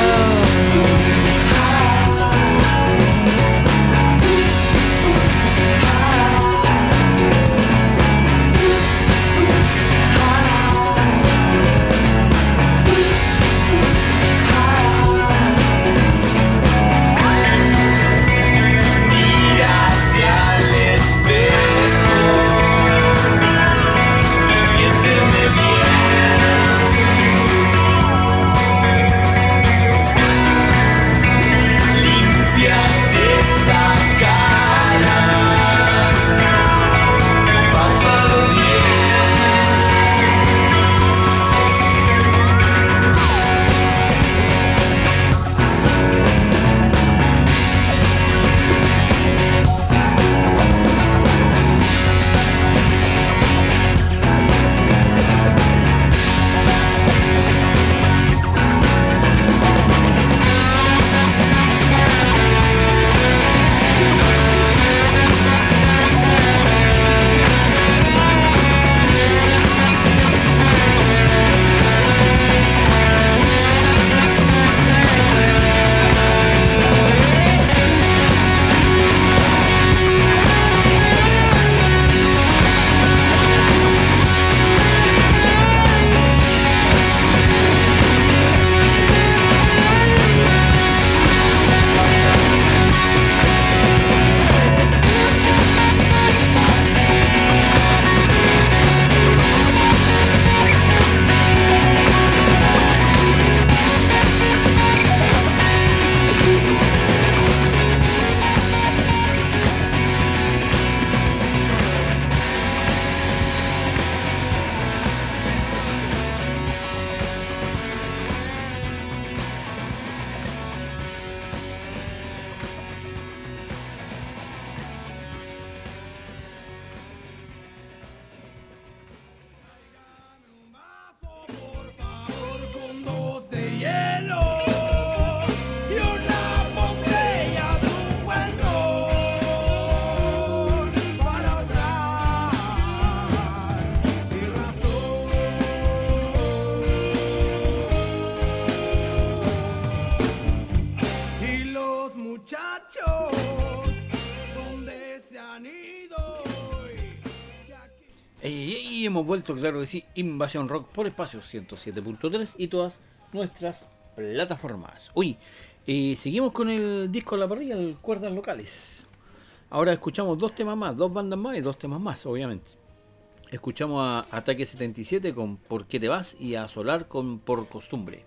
Y hemos vuelto, claro que sí, Invasión Rock por Espacio 107.3 y todas nuestras plataformas. Uy, seguimos con el disco a la parrilla, el Cuerdas Locales. Ahora escuchamos dos temas más, dos bandas más y dos temas más, obviamente. Escuchamos a Ataque 77 con ¿Por qué te vas? Y a Solar con Por costumbre.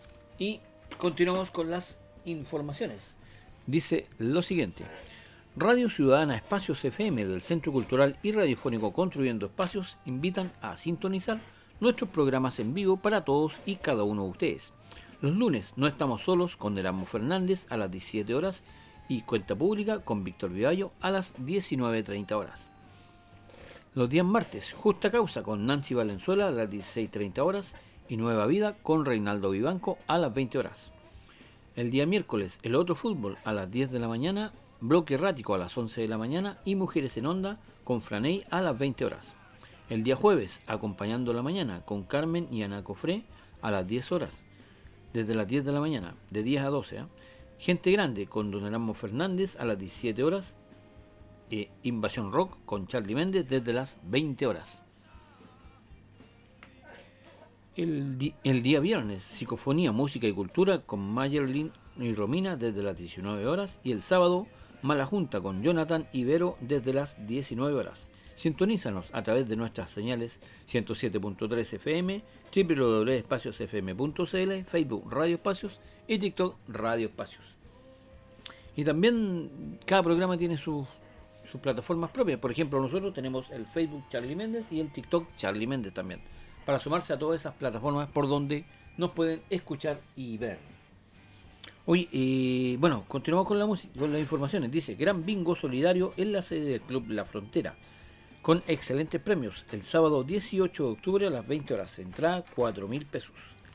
Y continuamos con las informaciones. Dice lo siguiente: Radio Ciudadana Espacios FM del Centro Cultural y Radiofónico Construyendo Espacios invitan a sintonizar nuestros programas en vivo para todos y cada uno de ustedes. Los lunes No Estamos Solos con Erasmo Fernández a las 17 horas y Cuenta Pública con Víctor Vivallo a las 19:30 horas. Los días martes, Justa Causa con Nancy Valenzuela a las 16:30 horas y Nueva Vida con Reinaldo Vivanco a las 20 horas. El día miércoles, El Otro Fútbol a las 10 de la mañana, Bloque Errático a las 11 de la mañana y Mujeres en Onda con Franey a las 20 horas. El día jueves, Acompañando la Mañana con Carmen y Ana Cofré a las 10 horas, desde las 10 de la mañana, de 10 a 12. Gente Grande con Don Erasmo Fernández a las 17 horas. Invasión Rock con Charlie Méndez desde las 20 horas. El día viernes, Psicofonía, Música y Cultura con Mayerlin y Romina desde las 19 horas. Y el sábado, Mala Junta con Jonathan y Vero desde las 19 horas. Sintonízanos a través de nuestras señales 107.3 FM, www.espaciosfm.cl, Facebook Radio Espacios y TikTok Radio Espacios. Y también cada programa tiene sus plataformas propias. Por ejemplo, nosotros tenemos el Facebook Charlie Méndez y el TikTok Charlie Méndez también, para sumarse a todas esas plataformas por donde nos pueden escuchar y ver. Hoy, bueno, continuamos con la música, con las informaciones. Dice: Gran Bingo Solidario en la sede del Club La Frontera, con excelentes premios, el sábado 18 de octubre a las 20 horas. Entrada 4.000 pesos.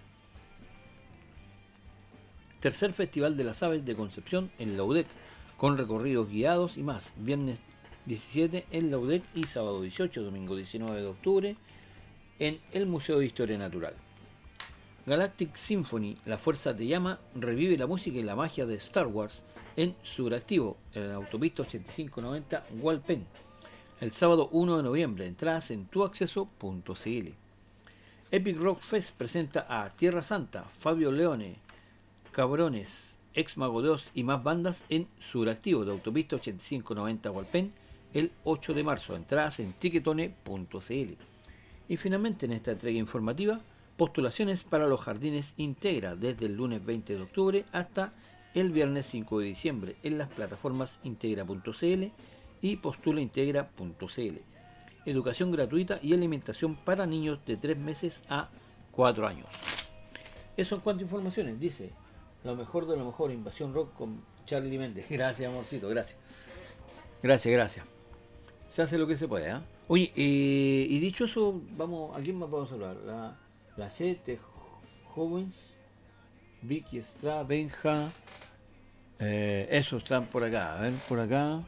Tercer Festival de las Aves de Concepción en la UDEC, con recorridos guiados y más. Viernes 17 en la UDEC y sábado 18, domingo 19 de octubre en el Museo de Historia Natural. Galactic Symphony, La Fuerza Te Llama, revive la música y la magia de Star Wars en Suractivo, en la autopista 8590 Hualpén, el sábado 1 de noviembre. Entradas en tuacceso.cl. Epic Rock Fest presenta a Tierra Santa, Fabio Leone, Cabrones, Ex Mago de Oz y más bandas en Suractivo de autopista 8590 Hualpén el 8 de marzo. Entradas en ticketone.cl. Y finalmente, en esta entrega informativa, postulaciones para los Jardines Integra desde el lunes 20 de octubre hasta el viernes 5 de diciembre en las plataformas integra.cl y postulaintegra.cl. Educación gratuita y alimentación para niños de 3 meses a 4 años. Eso en cuanto a informaciones. Dice, lo mejor de lo mejor, Invasión Rock con Charlie Méndez. Gracias, amorcito, gracias. Gracias. Se hace lo que se puede, ¿eh? Oye, y dicho eso, vamos, ¿a quién más vamos a hablar? La Chete, Jóvenes, Vicky Estrada, Benja, esos están por acá, a ver, por acá.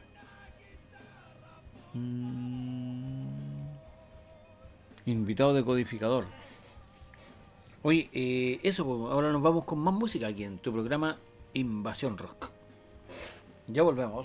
Invitado de codificador. Oye, eso, pues, ahora nos vamos con más música aquí en tu programa Invasión Rock. Ya volvemos.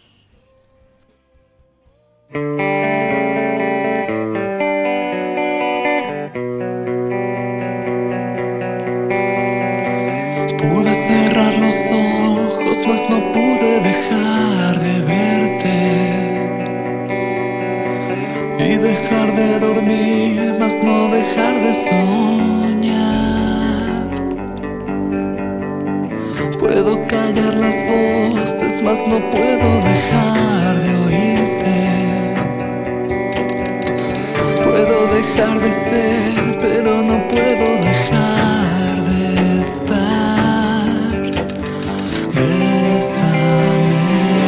Pude cerrar los ojos, mas no pude dejar de verte. Y dejar de dormir, mas no dejar de soñar. Puedo callar las voces, mas no puedo dejar de oírte. Puedo dejar de ser, pero no puedo dejar de estar. Bésame,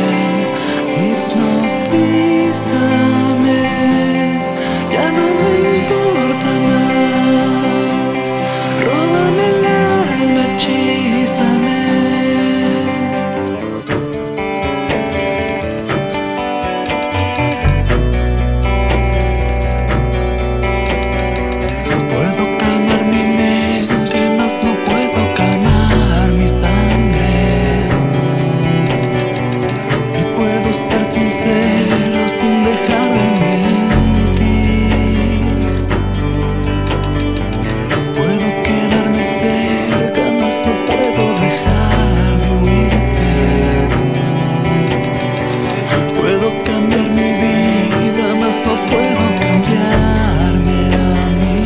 hipnotízame, ya no me importa más. Róbame el alma, hechízame. Puedo calmar mi mente, mas no puedo calmar mi sangre. Y puedo ser sincero sin dejar de mentir. Puedo quedarme cerca, mas no puedo dejar de huirte. Puedo cambiar mi vida, mas no puedo cambiarme a mí.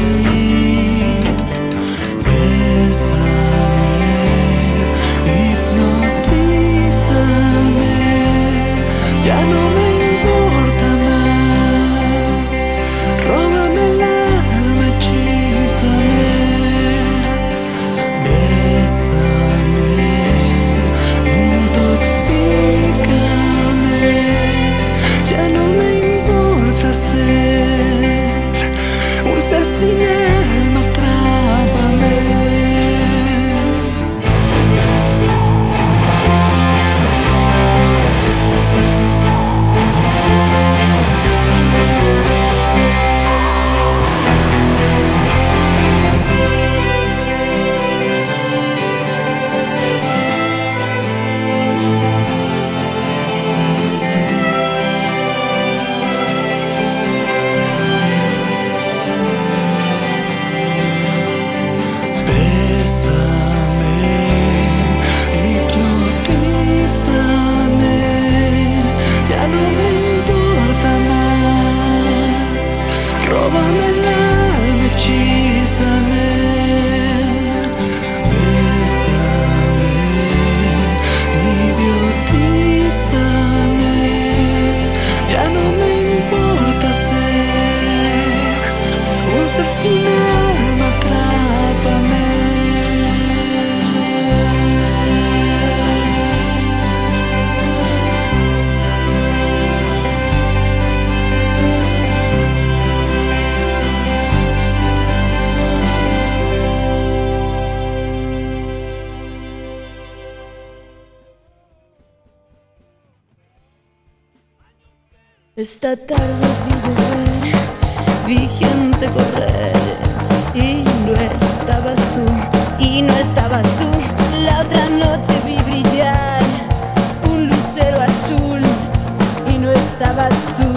Bésame, hipnotízame, ya no me importa más. Róbame el alma, hechízame. Bésame, intoxícame, ya no me importa ser un ser sin alma, atrápame. Bésame, hipnotízame, ya no me importa más. Róbame el alma, hechízame. Bésame, idiotízame, ya no me importa ser un ser sin alma, atrápame. Esta tarde vi llover, vi gente correr y luego estabas tú y no estabas tú. La otra noche vi brillar un lucero azul y no estabas tú.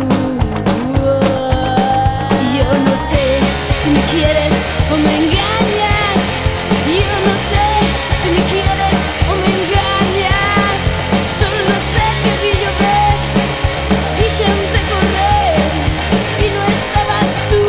Yo no sé si me quieres o me engañas. Yo no sé si me quieres o me engañas. Solo sé que vi llover y gente correr y no estabas tú.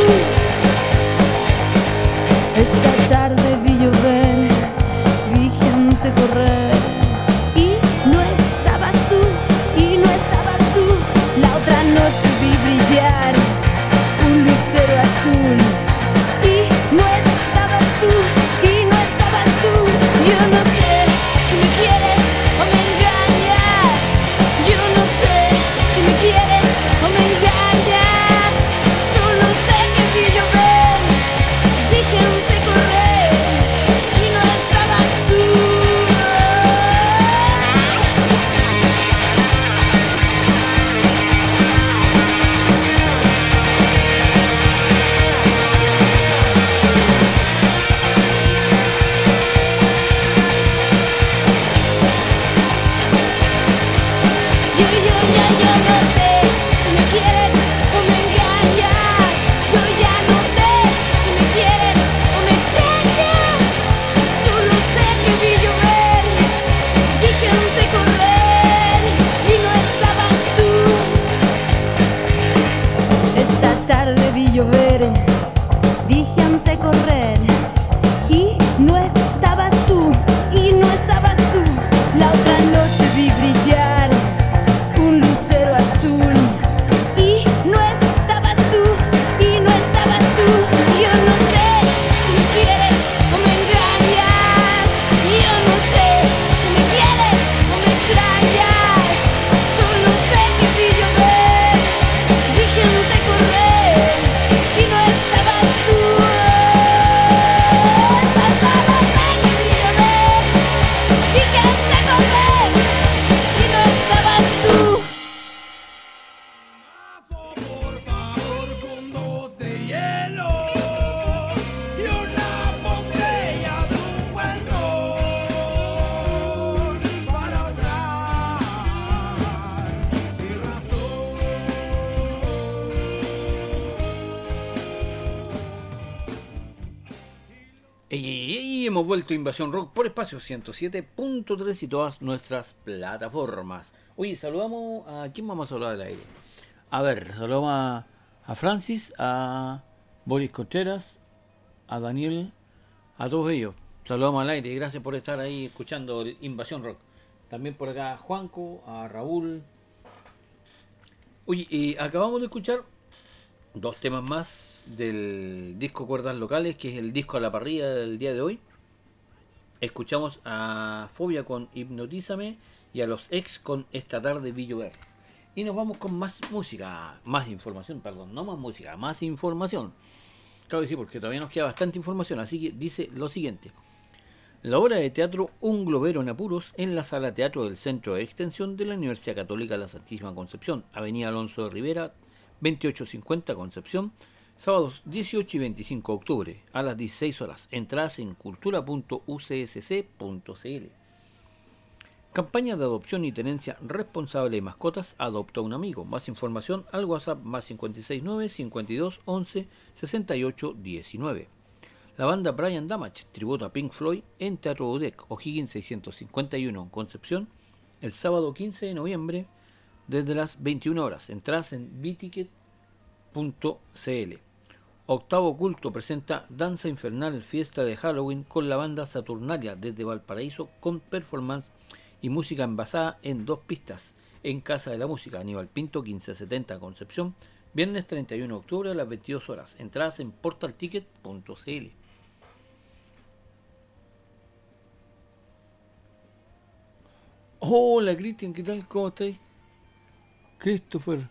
Esta tarde vi llover, vi gente correr y no estabas tú, y no estabas tú. La otra noche vi brillar un lucero azul y no estabas tú, y no estabas tú. Yo no sé si me quieres o me engañas. Yo no sé si me quieres o me engañas. Solo sé que vi llover, vi gente correr y no estabas tú. Yo no sé si me quieres o me engañas. Yo ya no sé si me quieres o me engañas. Solo sé que vi llover, vi gente correr y no estabas tú. Esta tarde vi llover, vi gente correr y no estabas tú, y no estabas tú. La otra noche vi brillar un lucero azul y no estabas tú, y no estabas tú. Yo no sé si me quieres o me engañas. Yo no sé si me quieres o me extrañas. Solo sé que vi llover, vi gente correr y no estabas tú. Solo sé que vi llover, vi gente correr y no estabas tú. Por favor, con dos de hielo y una botella de un buen ron para ahorrar mi razón. Y hemos vuelto a Invasión Rock por Espacio 107.3 y todas nuestras plataformas. Oye, saludamos a... ¿Quién vamos a saludar al aire? A ver, saludamos a Francis, a Boris Contreras, a Daniel, a todos ellos. Saludamos al aire y gracias por estar ahí escuchando Invasión Rock. También por acá a Juanco, a Raúl. Oye, acabamos de escuchar dos temas más del disco Cuerdas Locales, que es el disco a la parrilla del día de hoy. Escuchamos a Fobia con Hipnotízame y a los Ex con Esta tarde vi llover. Y nos vamos con más música, más información, perdón, no más música, más información. Claro que sí, porque todavía nos queda bastante información, así que dice lo siguiente. La obra de teatro Un globero en apuros en la sala teatro del Centro de Extensión de la Universidad Católica de la Santísima Concepción, Avenida Alonso de Rivera, 2850 Concepción, sábados 18 y 25 de octubre, a las 16 horas. Entradas en cultura.ucsc.cl. Campaña de adopción y tenencia responsable de mascotas. Adopta un amigo. Más información al WhatsApp más 569 52 11 68 19. La banda Brian Damage, tributo a Pink Floyd, en Teatro Udec, O'Higgins 651, Concepción, el sábado 15 de noviembre, desde las 21 horas. Entradas en bticket.cl. Octavo Culto presenta Danza Infernal, fiesta de Halloween, con la banda Saturnalia desde Valparaíso, con performance y música envasada en 2 pistas, en Casa de la Música, Aníbal Pinto 1570, Concepción, viernes 31 de octubre a las 22 horas. Entradas en portalticket.cl. Hola Cristian, ¿qué tal? ¿Cómo estáis? Christopher.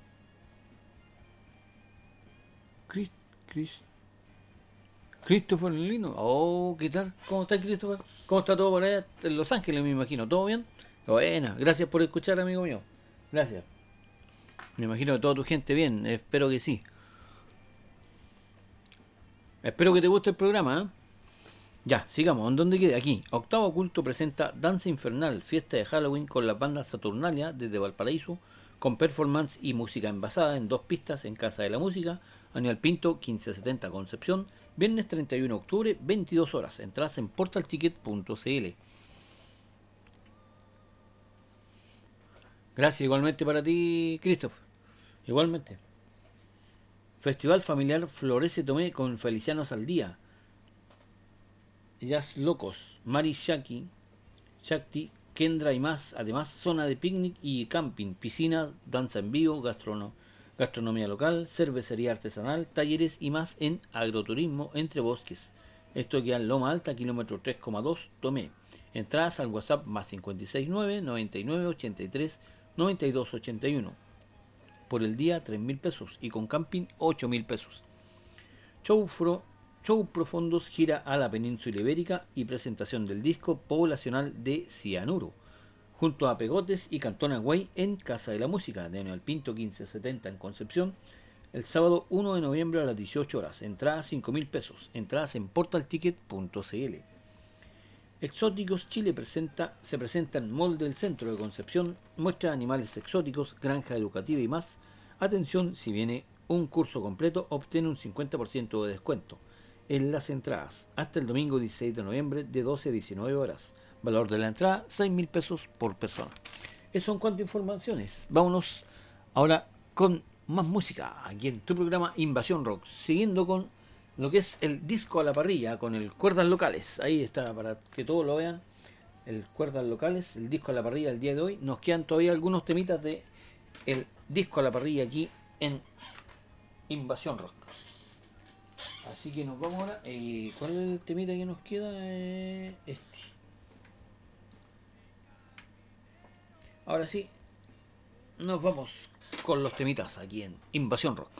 Christopher Lino. Oh, ¿qué tal? ¿Cómo está Christopher? ¿Cómo está todo por allá en Los Ángeles, me imagino? ¿Todo bien? Buena, gracias por escuchar, amigo mío. Gracias. Me imagino que toda tu gente bien, espero que sí. Espero que te guste el programa, ¿eh? Ya, sigamos. ¿En dónde quede? Aquí. Octavo Oculto presenta Danza Infernal, fiesta de Halloween con la banda Saturnalia desde Valparaíso, con performance y música envasada en 2 pistas en Casa de la Música, Aníbal Pinto, 1570 Concepción, viernes 31 de octubre, 22 horas. Entradas en portalticket.cl. Gracias igualmente para ti, Christoph. Igualmente. Festival Familiar Florece Tomé con Feliciano Saldía, Jazz Locos, Mari Shakti, Kendra y más. Además, zona de picnic y camping, piscina, danza en vivo, gastronomía local, cervecería artesanal, talleres y más en agroturismo Entre Bosques. Esto queda en Loma Alta, kilómetro 3,2, Tomé. Entradas al WhatsApp más 569 99 83 92 81. Por el día 3.000 pesos y con camping 8.000 pesos. Show Profundos gira a la península ibérica y presentación del disco poblacional de Cianuro, junto a Pegotes y Cantón Agüey en Casa de la Música de Aníbal Pinto 1570 en Concepción, el sábado 1 de noviembre a las 18 horas. Entradas 5.000 pesos. Entradas en portalticket.cl. Exóticos Chile se presenta en Mall del Centro de Concepción, muestra de animales exóticos, granja educativa y más. Atención, si viene un curso completo, obtiene un 50% de descuento en las entradas hasta el domingo 16 de noviembre de 12 a 19 horas. Valor de la entrada, 6.000 pesos por persona. Eso en cuanto a informaciones. Vámonos ahora con más música aquí en tu programa Invasión Rock, siguiendo con lo que es el disco a la parrilla con el Cuerdas Locales. Ahí está para que todos lo vean, el Cuerdas Locales, el disco a la parrilla del día de hoy. Nos quedan todavía algunos temitas de el disco a la parrilla aquí en Invasión Rock. Así que nos vamos ahora. ¿Cuál es el temita que nos queda? Este. Ahora sí, nos vamos con los temitas aquí en Invasión Rock.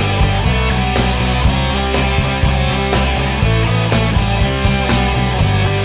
Thank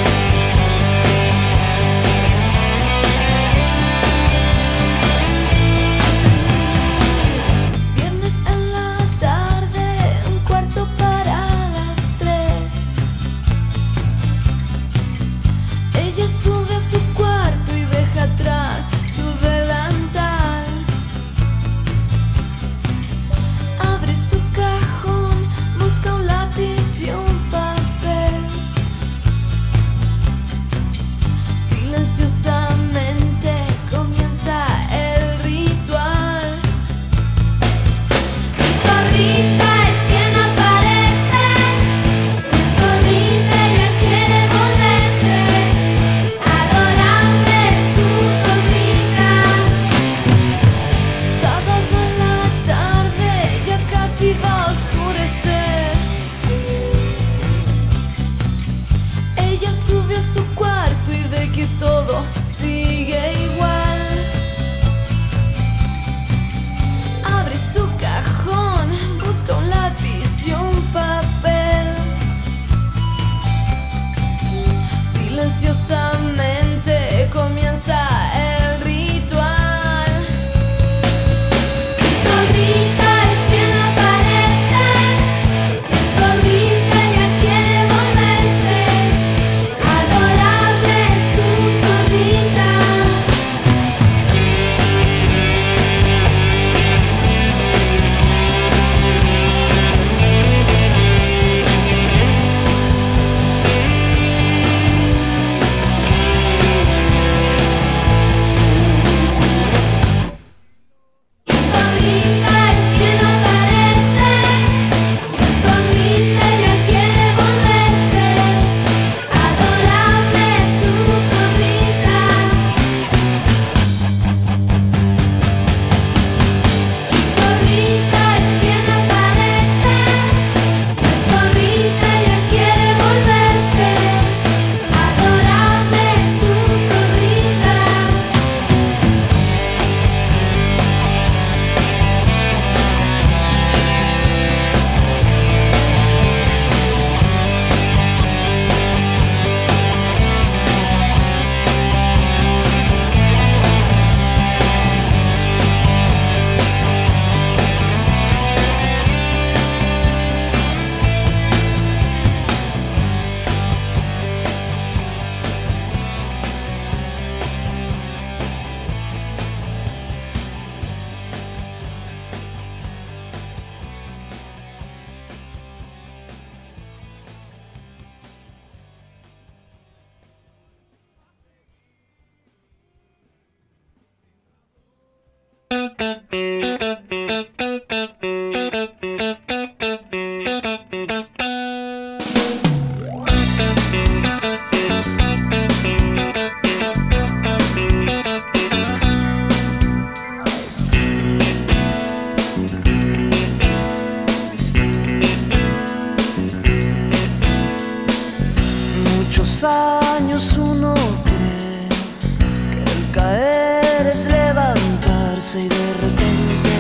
Años uno cree que el caer es levantarse y de repente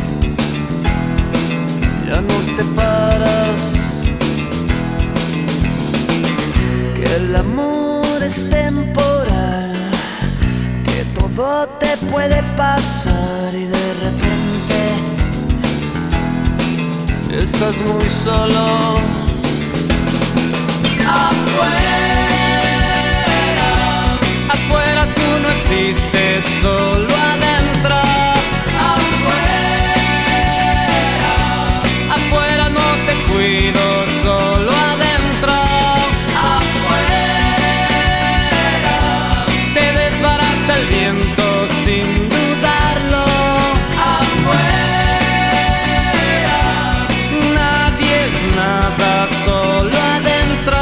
ya no te paras, que el amor es temporal, que todo te puede pasar y de repente estás muy solo. Afuera tú no existes, solo adentro. Afuera no te cuido, solo adentro. Te desbarata el viento sin dudarlo. Nadie es nada, solo adentro.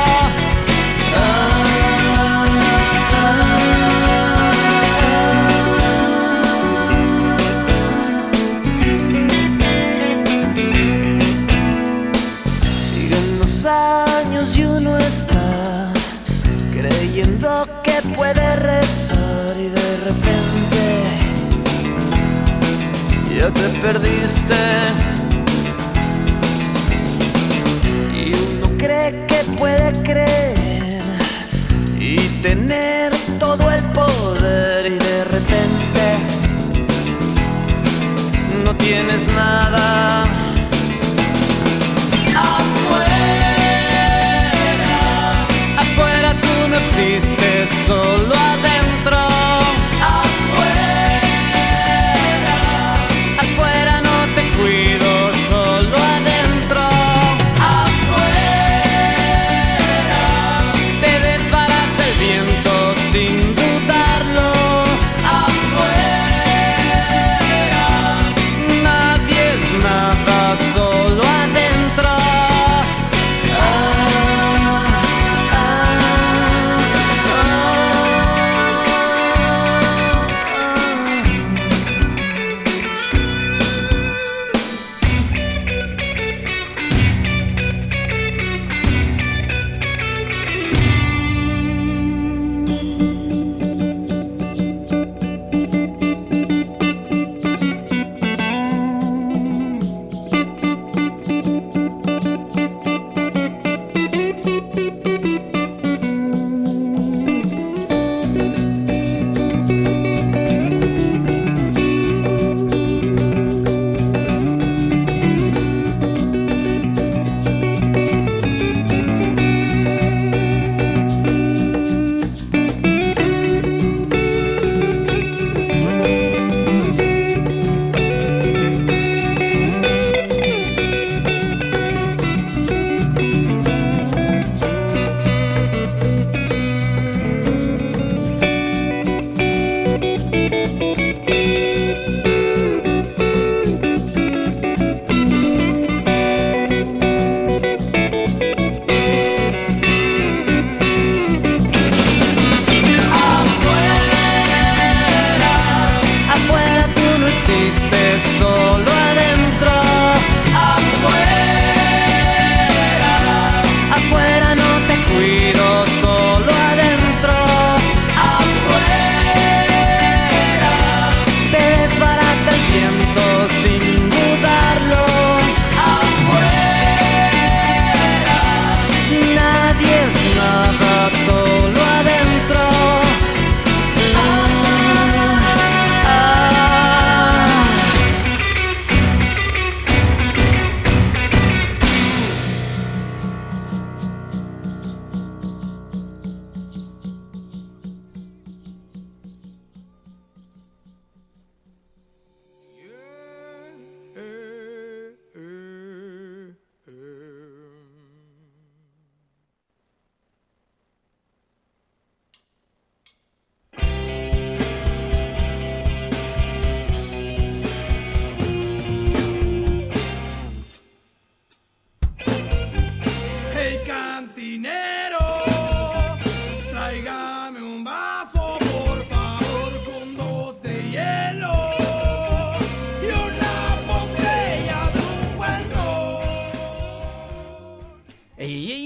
Años y uno está creyendo que puede rezar y de repente ya te perdiste y uno cree que puede creer y tener todo el poder y de repente no tienes nada. Afuera tú no existes, solo adentro. Afuera no te cuido, solo adentro. Te desbarata el viento sin dudarlo. Nadie es nada.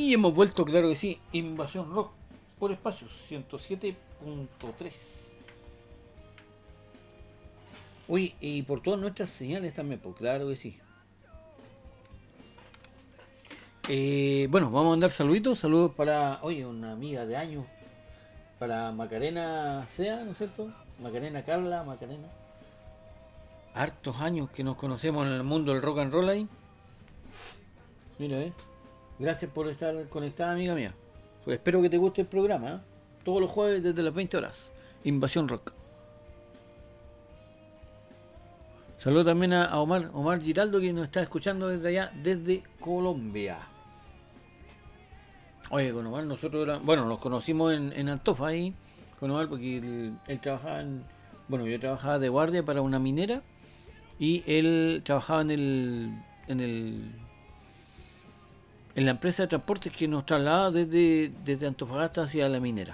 Y hemos vuelto, claro que sí, Invasión Rock por Espacios 107.3. Uy, y por todas nuestras señales también, pues claro que sí. Bueno, vamos a mandar saluditos para, oye, una amiga de años, para Macarena Sea, ¿no es cierto? Macarena Carla, Macarena. Hartos años que nos conocemos en el mundo del rock and roll ahí. Mira, gracias por estar conectada, amiga mía. Pues espero que te guste el programa, ¿eh? Todos los jueves desde las 20 horas. Invasión Rock. Saludo también a Omar Giraldo, que nos está escuchando desde allá, desde Colombia. Oye, con Omar nosotros nos conocimos en Antofa ahí, con Omar, porque él trabajaba yo trabajaba de guardia para una minera y él trabajaba en la empresa de transportes que nos trasladaba desde Antofagasta hacia la minera.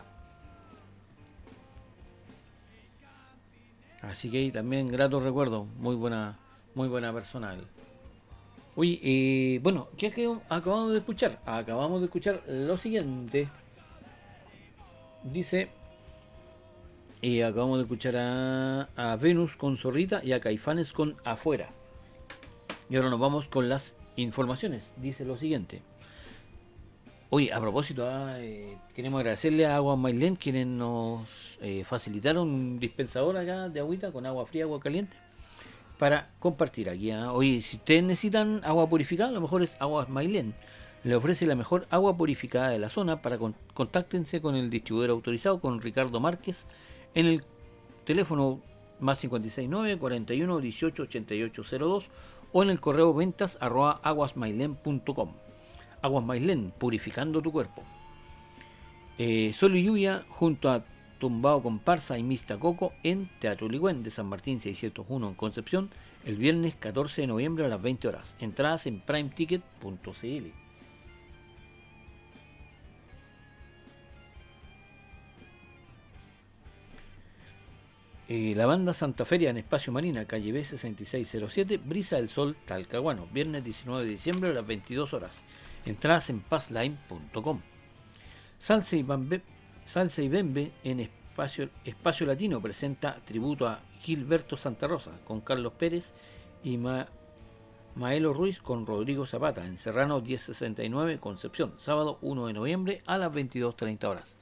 Así que ahí también gratos recuerdos, muy buena persona él. Oye, ¿qué acabamos de escuchar? Acabamos de escuchar lo siguiente. Dice, acabamos de escuchar a Venus con Zorrita y a Caifanes con Afuera. Y ahora nos vamos con las informaciones. Dice lo siguiente. Oye, a propósito, queremos agradecerle a Aguas Mailén, quienes nos facilitaron un dispensador acá de agüita con agua fría, agua caliente, para compartir aquí. Oye, si ustedes necesitan agua purificada, a lo mejor es Aguas Mailén. Le ofrece la mejor agua purificada de la zona. Contáctense con el distribuidor autorizado, con Ricardo Márquez, en el teléfono más 569 41 18 8802 o en el correo ventas@aguasmailén.com. Aguas Mailén, purificando tu cuerpo. Sol y Lluvia junto a Tumbao Comparsa y Mista Coco en Teatro Ligüen de San Martín 601 en Concepción el viernes 14 de noviembre a las 20 horas. Entradas en primeticket.cl. La banda Santa Feria en Espacio Marina, calle B6607, Brisa del Sol, Talcahuano, viernes 19 de diciembre a las 22 horas. Entradas en pazline.com. Salsa y Bembe en Espacio Latino presenta tributo a Gilberto Santa Rosa con Carlos Pérez y Maelo Ruiz con Rodrigo Zapata en Serrano 1069, Concepción, sábado 1 de noviembre a las 22:30 horas.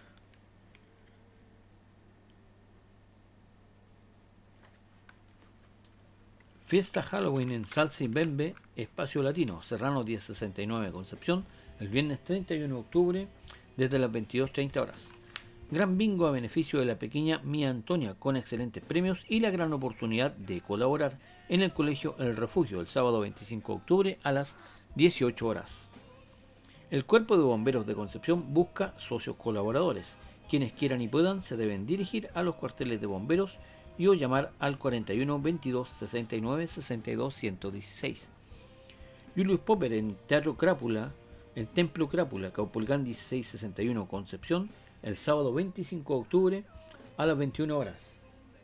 Fiesta Halloween en Salsa y Bembe, Espacio Latino, Serrano 1069, Concepción, el viernes 31 de octubre, desde las 22:30 horas. Gran bingo a beneficio de la pequeña Mía Antonia, con excelentes premios y la gran oportunidad de colaborar en el Colegio El Refugio, el sábado 25 de octubre a las 18 horas. El Cuerpo de Bomberos de Concepción busca socios colaboradores. Quienes quieran y puedan se deben dirigir a los cuarteles de bomberos y o llamar al 41 22 69 62 116. Julius Popper en Teatro Crápula, el Templo Crápula, Caupolicán 1661, Concepción, el sábado 25 de octubre a las 21 horas.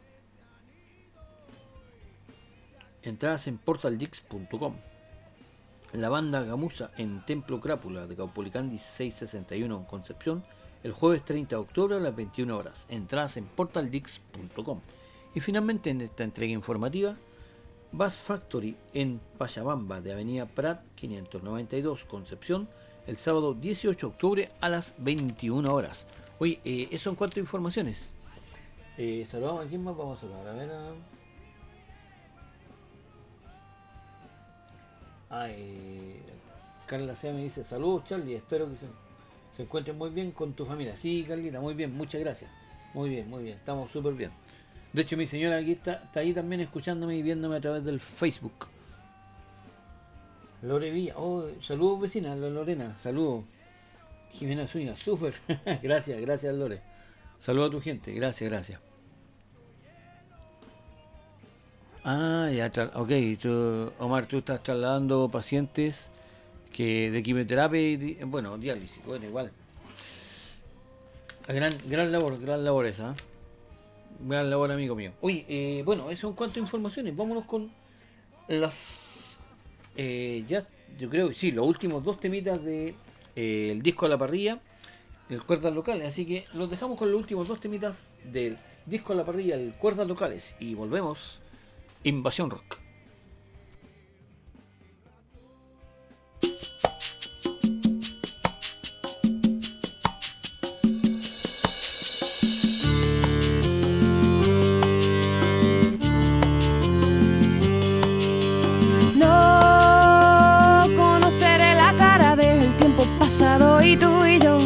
Entradas en portaldix.com. La banda Gamuza en Templo Crápula de Caupolicán 1661 en Concepción, el jueves 30 de octubre a las 21 horas. Entradas en portaldix.com. Y finalmente en esta entrega informativa, Bass Factory en Pachabamba de Avenida Prat 592 Concepción, el sábado 18 de octubre a las 21 horas. Oye, eso en cuanto a informaciones. Saludamos a quién más vamos a saludar. A ver. Carla Sea me dice: saludos, Charlie, espero que se encuentren muy bien con tu familia. Sí, Carlita, muy bien, muchas gracias. Muy bien, estamos súper bien. De hecho, mi señora aquí está ahí también escuchándome y viéndome a través del Facebook. Lore Villa, saludos vecina, Lorena, saludos. Jimena Zúñiga, súper, gracias Lore. Saludos a tu gente, gracias. Ya, ok, Omar, tú estás trasladando pacientes de quimioterapia y, diálisis, bueno, igual. Gran labor esa, Gran labor, amigo mío. Oye, eso en cuanto a informaciones. Vámonos con las... ya, yo creo que sí, los últimos dos temitas de el disco a la parrilla, el Cuerdas Locales. Así que los dejamos con los últimos 2 temitas del disco a la parrilla, el Cuerdas Locales. Y volvemos. Invasión Rock. Y tú y yo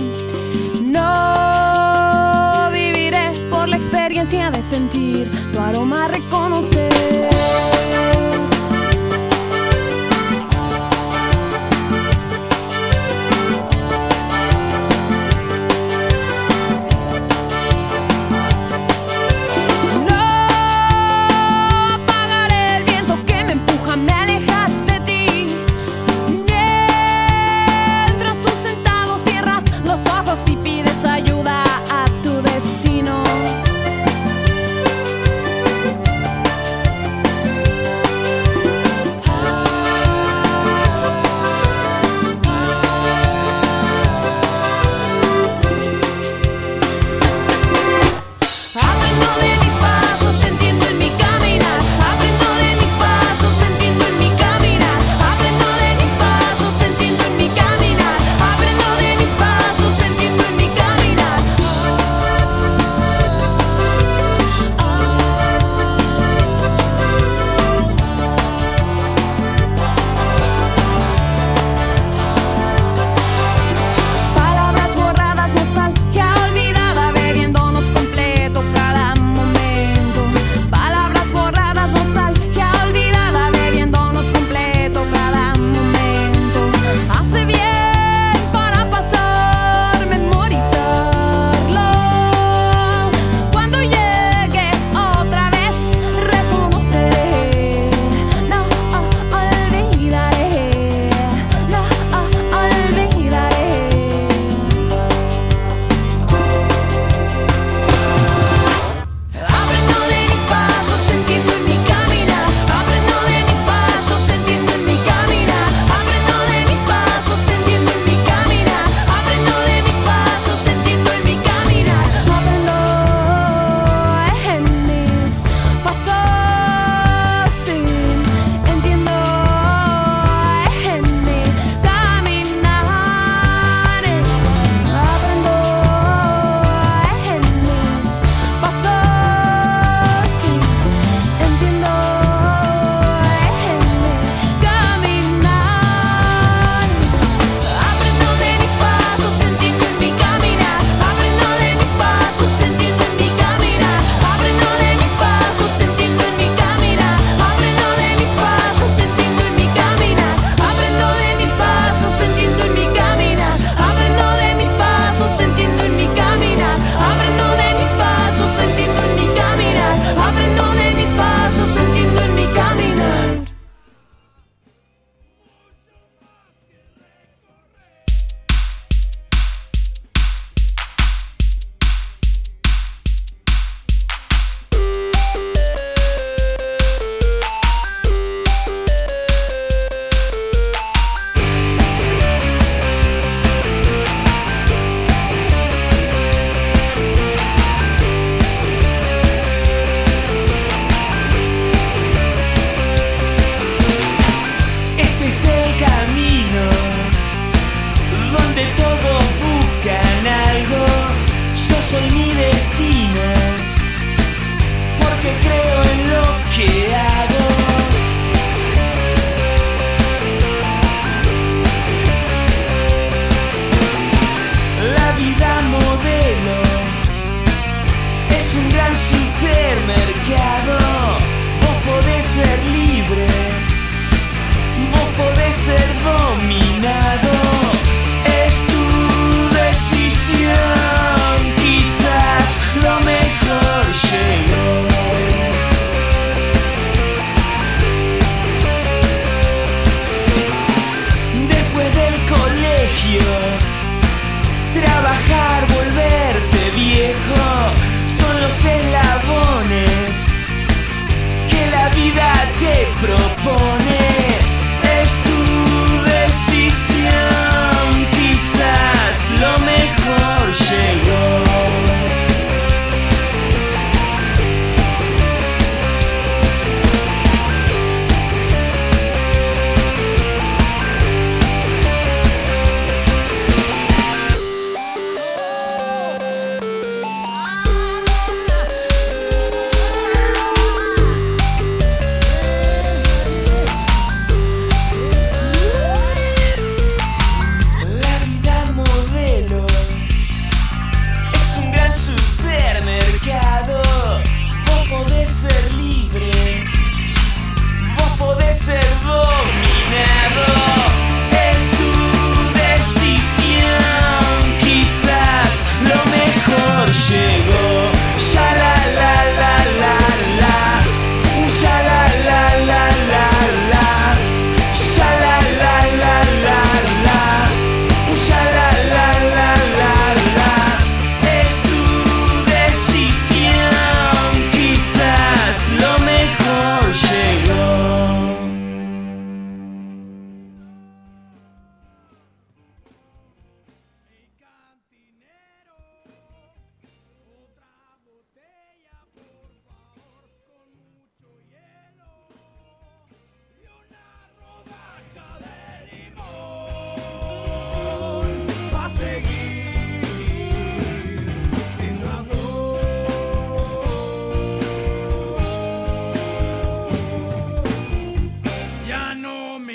no viviré por la experiencia de sentir tu aroma, reconocer. Ayuda a tu destino.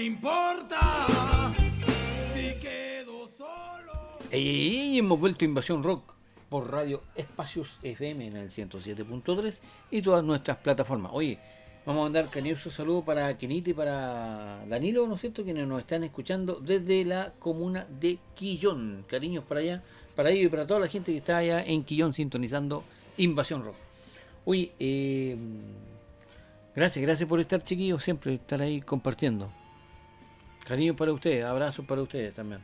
importa si quedo solo. Y hemos vuelto a Invasión Rock por Radio Espacios FM en el 107.3 y todas nuestras plataformas. Oye, vamos a mandar cariñoso saludo para Kenita y para Danilo, ¿no es cierto?, quienes nos están escuchando desde la comuna de Quillón. Cariños para allá, para ellos y para toda la gente que está allá en Quillón sintonizando Invasión Rock. Oye, gracias por estar, chiquillos, siempre estar ahí compartiendo. Cariños para ustedes, abrazos para ustedes también.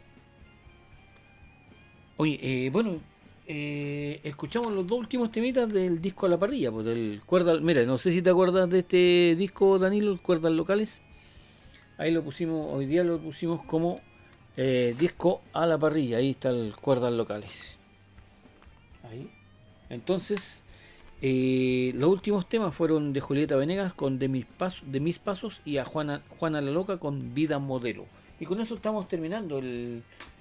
Oye, escuchamos los dos últimos temitas del disco A la Parrilla, pues del Cuerdas. Mira, no sé si te acuerdas de este disco, Danilo, el Cuerdas Locales. Ahí lo pusimos, hoy día lo pusimos como disco A la Parrilla. Ahí está el Cuerdas Locales. Ahí. Entonces, los últimos temas fueron de Julieta Venegas con de mis pasos y a Juana la Loca con Vida Modelo. Y con eso estamos terminando el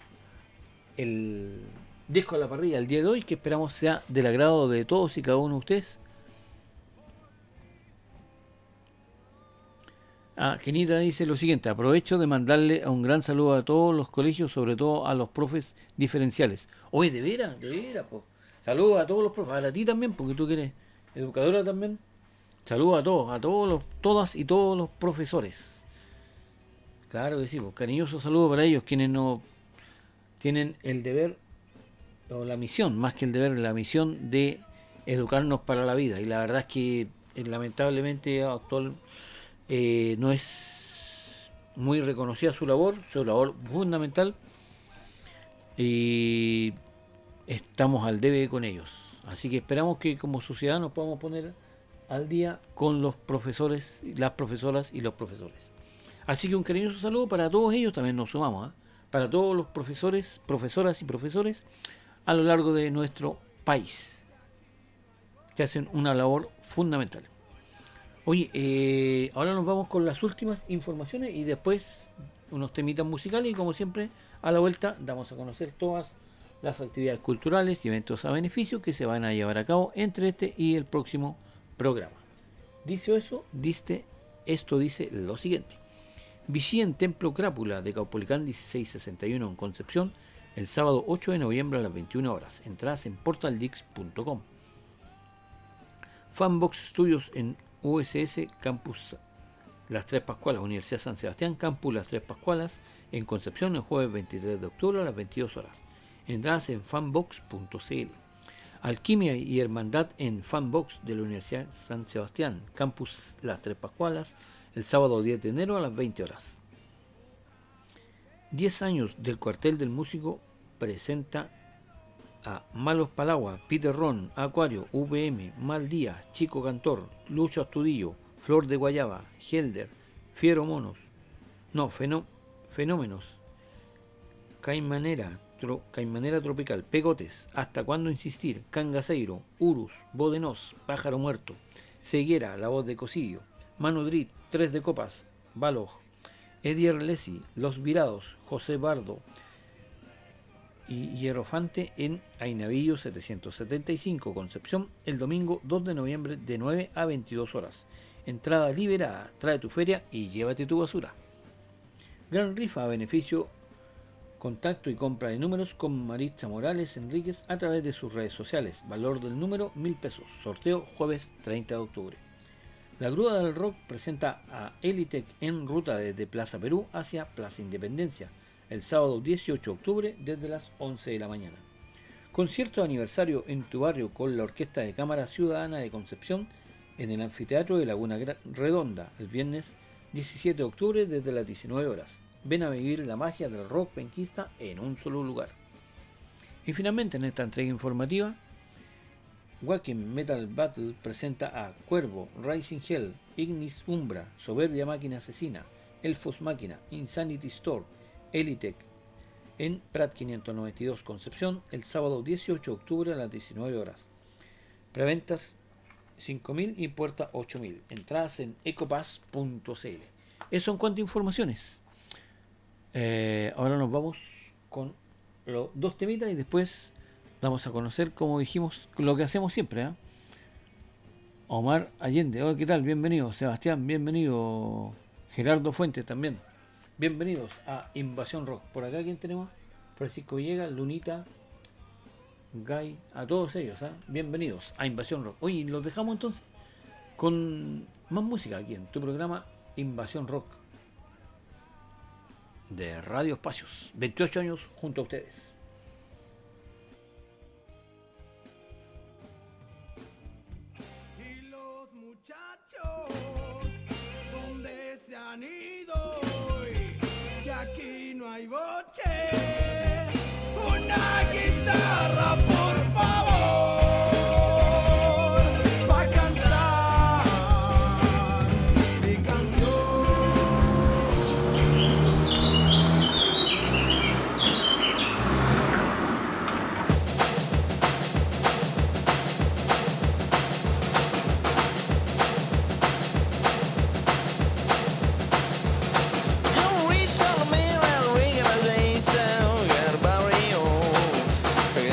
disco A la Parrilla el día de hoy, que esperamos sea del agrado de todos y cada uno de ustedes. Kenita dice lo siguiente: aprovecho de mandarle un gran saludo a todos los colegios, sobre todo a los profes diferenciales. Oye, de veras, pues. Saludos a todos los profes, a ti también, porque tú que eres educadora también. Saludos a todos, todas y todos los profesores. Claro que sí, pues, cariñoso saludo para ellos, quienes no tienen el deber o la misión, más que el deber, la misión de educarnos para la vida. Y la verdad es que lamentablemente actual no es muy reconocida su labor fundamental, y estamos al debe con ellos. Así que esperamos que como sociedad nos podamos poner al día con los profesores, las profesoras y los profesores. Así que un cariñoso saludo para todos ellos, también nos sumamos, para todos los profesores, profesoras y profesores a lo largo de nuestro país, que hacen una labor fundamental. Oye, ahora nos vamos con las últimas informaciones y después unos temitas musicales, y como siempre a la vuelta damos a conocer todas las actividades culturales y eventos a beneficio que se van a llevar a cabo entre este y el próximo programa. Esto dice lo siguiente: Vichy en Templo Crápula de Caupolicán 1661 en Concepción, el sábado 8 de noviembre a las 21 horas. Entradas en portaldix.com. Fanbox Studios en USS Campus Las Tres Pascualas, Universidad San Sebastián, Campus Las Tres Pascualas en Concepción, el jueves 23 de octubre a las 22 horas. Entradas en fanbox.cl. Alquimia y Hermandad en Fanbox de la Universidad San Sebastián, Campus Las Tres Pascualas, el sábado 10 de enero a las 20 horas. 10 años del Cuartel del Músico presenta a Malos Palagua, Peter Ron, Acuario, VM, Mal Día, Chico Cantor, Lucho Astudillo, Flor de Guayaba, Helder, Fenómenos, Caimanera Tropical, Pegotes, Hasta Cuándo Insistir, Cangaceiro, Urus, Bodenos, Pájaro Muerto, Ceguera, La Voz de Cosillo, Manudrit, Tres de Copas, Balog, Edier Lesi, Los Virados, José Bardo y Hierofante en Ainavillo 775, Concepción, el domingo 2 de noviembre de 9 a 22 horas. Entrada liberada, trae tu feria y llévate tu basura. Gran rifa a beneficio, contacto y compra de números con Maritza Morales Enríquez a través de sus redes sociales. Valor del número 1.000 pesos. Sorteo jueves 30 de octubre. La Grúa del Rock presenta a Elitec en ruta desde Plaza Perú hacia Plaza Independencia, el sábado 18 de octubre desde las 11 de la mañana. Concierto de aniversario en tu barrio con la Orquesta de Cámara Ciudadana de Concepción en el Anfiteatro de Laguna Redonda, el viernes 17 de octubre desde las 19 horas. Ven a vivir la magia del rock penquista en un solo lugar. Y finalmente en esta entrega informativa, Wacken Metal Battle presenta a Cuervo, Rising Hell, Ignis Umbra, Soberbia Máquina Asesina, Elfos Máquina, Insanity Store, Elitec en Prat 592 Concepción el sábado 18 de octubre a las 19 horas. Preventas 5.000 y puerta 8.000. Entradas en ecopass.cl. Eso en cuanto a informaciones. Ahora nos vamos con los dos temitas y después vamos a conocer, como dijimos, lo que hacemos siempre. Omar Allende, hola, ¿qué tal? Bienvenido. Sebastián, bienvenido. Gerardo Fuentes también. Bienvenidos a Invasión Rock. Por acá, ¿quién tenemos? Francisco Villegas, Lunita, Guy, a todos ellos, ¿eh? Bienvenidos a Invasión Rock. Oye, los dejamos entonces con más música aquí en tu programa Invasión Rock de Radio Espacios. 28 años junto a ustedes. Y los muchachos, ¿dónde se han ido hoy? Que aquí no hay boche. Una guitarra, por favor, pa' cantar mi canción. Don't reach on the mirror, organization, get a barrio.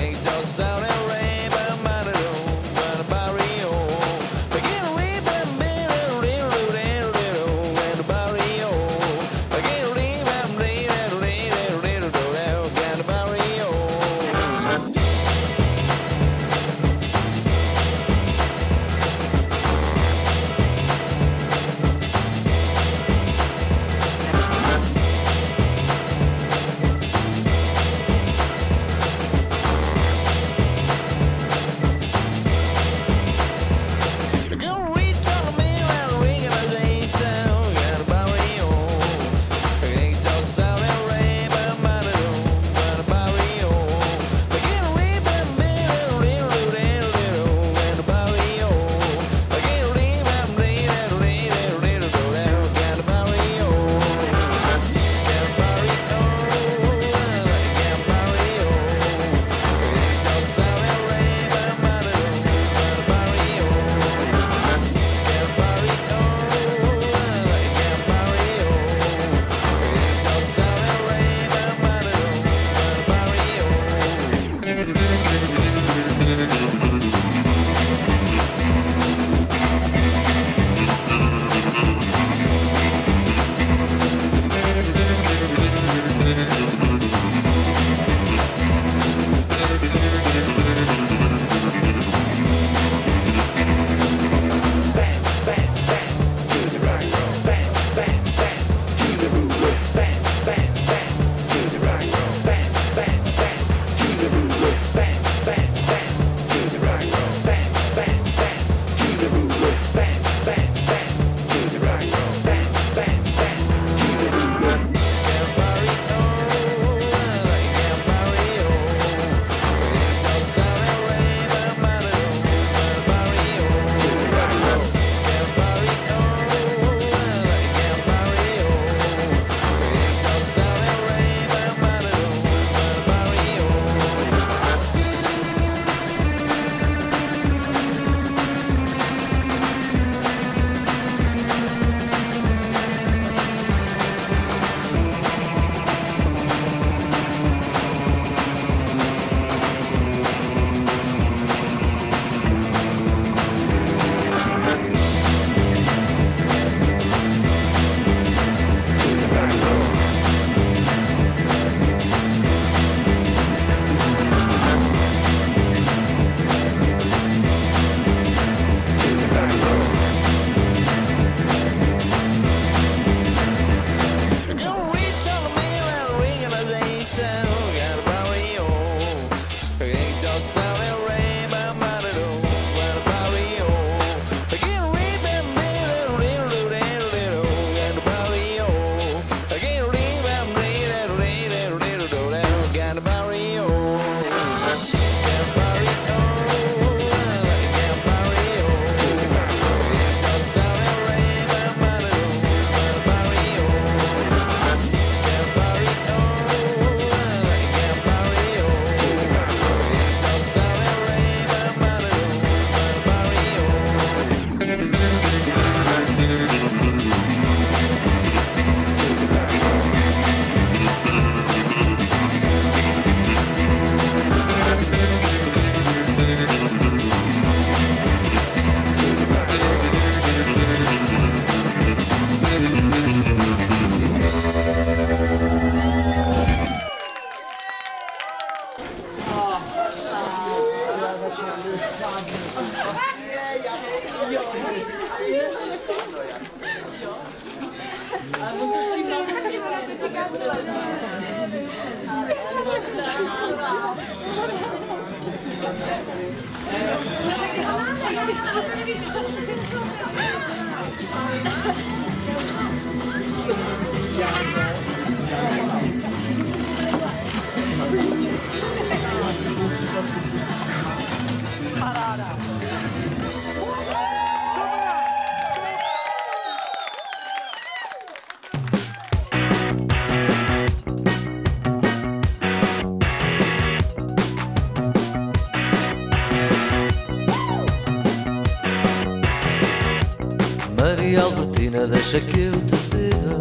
Maria Albertina, deixa que eu te diga.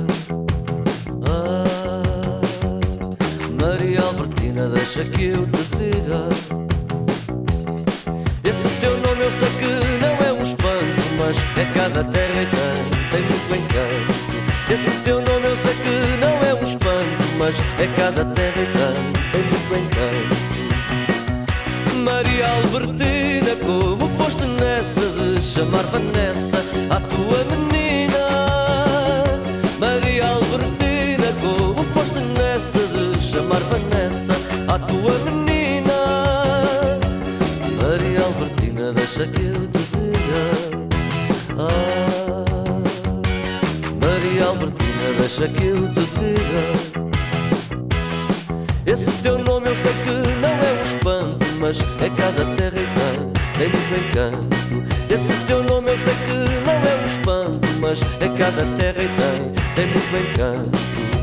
Maria Albertina, deixa que eu te diga. Esse teu nome eu sei que não é um espanto, mas é cada terra e tem muito encanto. Esse teu nome eu sei que não é um espanto, mas é cada terra e tem muito encanto. Maria Albertina, como foste nessa de chamar Vanessa à tua menina? Maria Albertina, como foste nessa de chamar Vanessa à tua menina? Maria Albertina, deixa que eu te diga. Maria Albertina, deixa que eu te diga. Esse teu nome eu sei que não é um espanto, mas é cada terra e tem muito encanto. Esse teu nome eu sei que não é um espanto, mas é cada terra e tem muito encanto.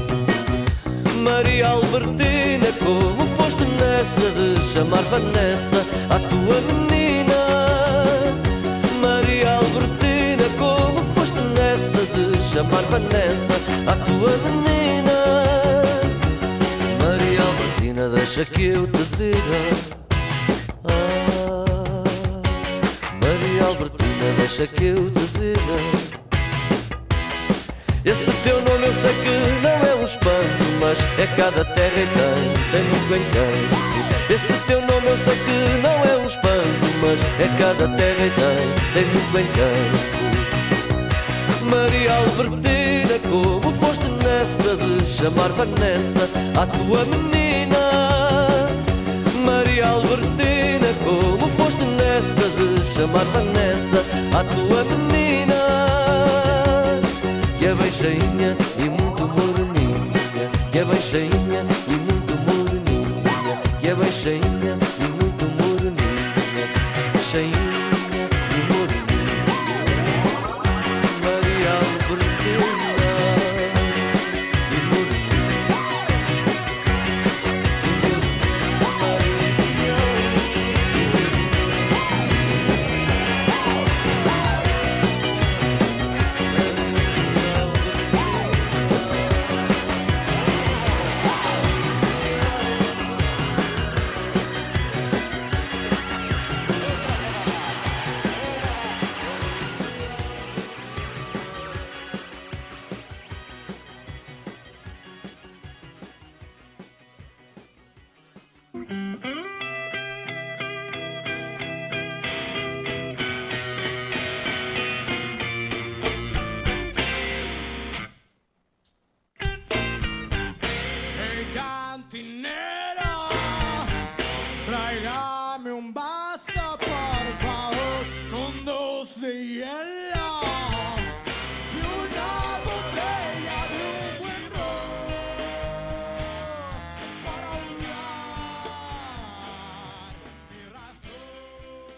Maria Albertina, como foste nessa de chamar Vanessa à tua menina? Maria Albertina, como foste nessa de chamar Vanessa à tua menina? Maria Albertina, deixa que eu te diga. Maria Albertina, deixa que eu te diga. Esse teu nome eu sei que não é um espanto, mas é cada terra e tem muito encanto. Esse teu nome eu sei que não é um espanto, mas é cada terra e tem muito encanto. Maria Albertina, como foste nessa de chamar Vanessa à tua menina? Maria Albertina, como foste nessa de chamar Vanessa à tua menina? Que é bem cheinha e muito moreninha, que é bem cheinha e muito moreninha, que é bem cheinha e muito moreninha, cheinha e moreninha. Maria Albertina e moreninha, e moreninha, Maria e Hey, cantinero, tráigame un vaso, por favor, con dos de hielo y una botella de un buen ron para ahogar mi razón.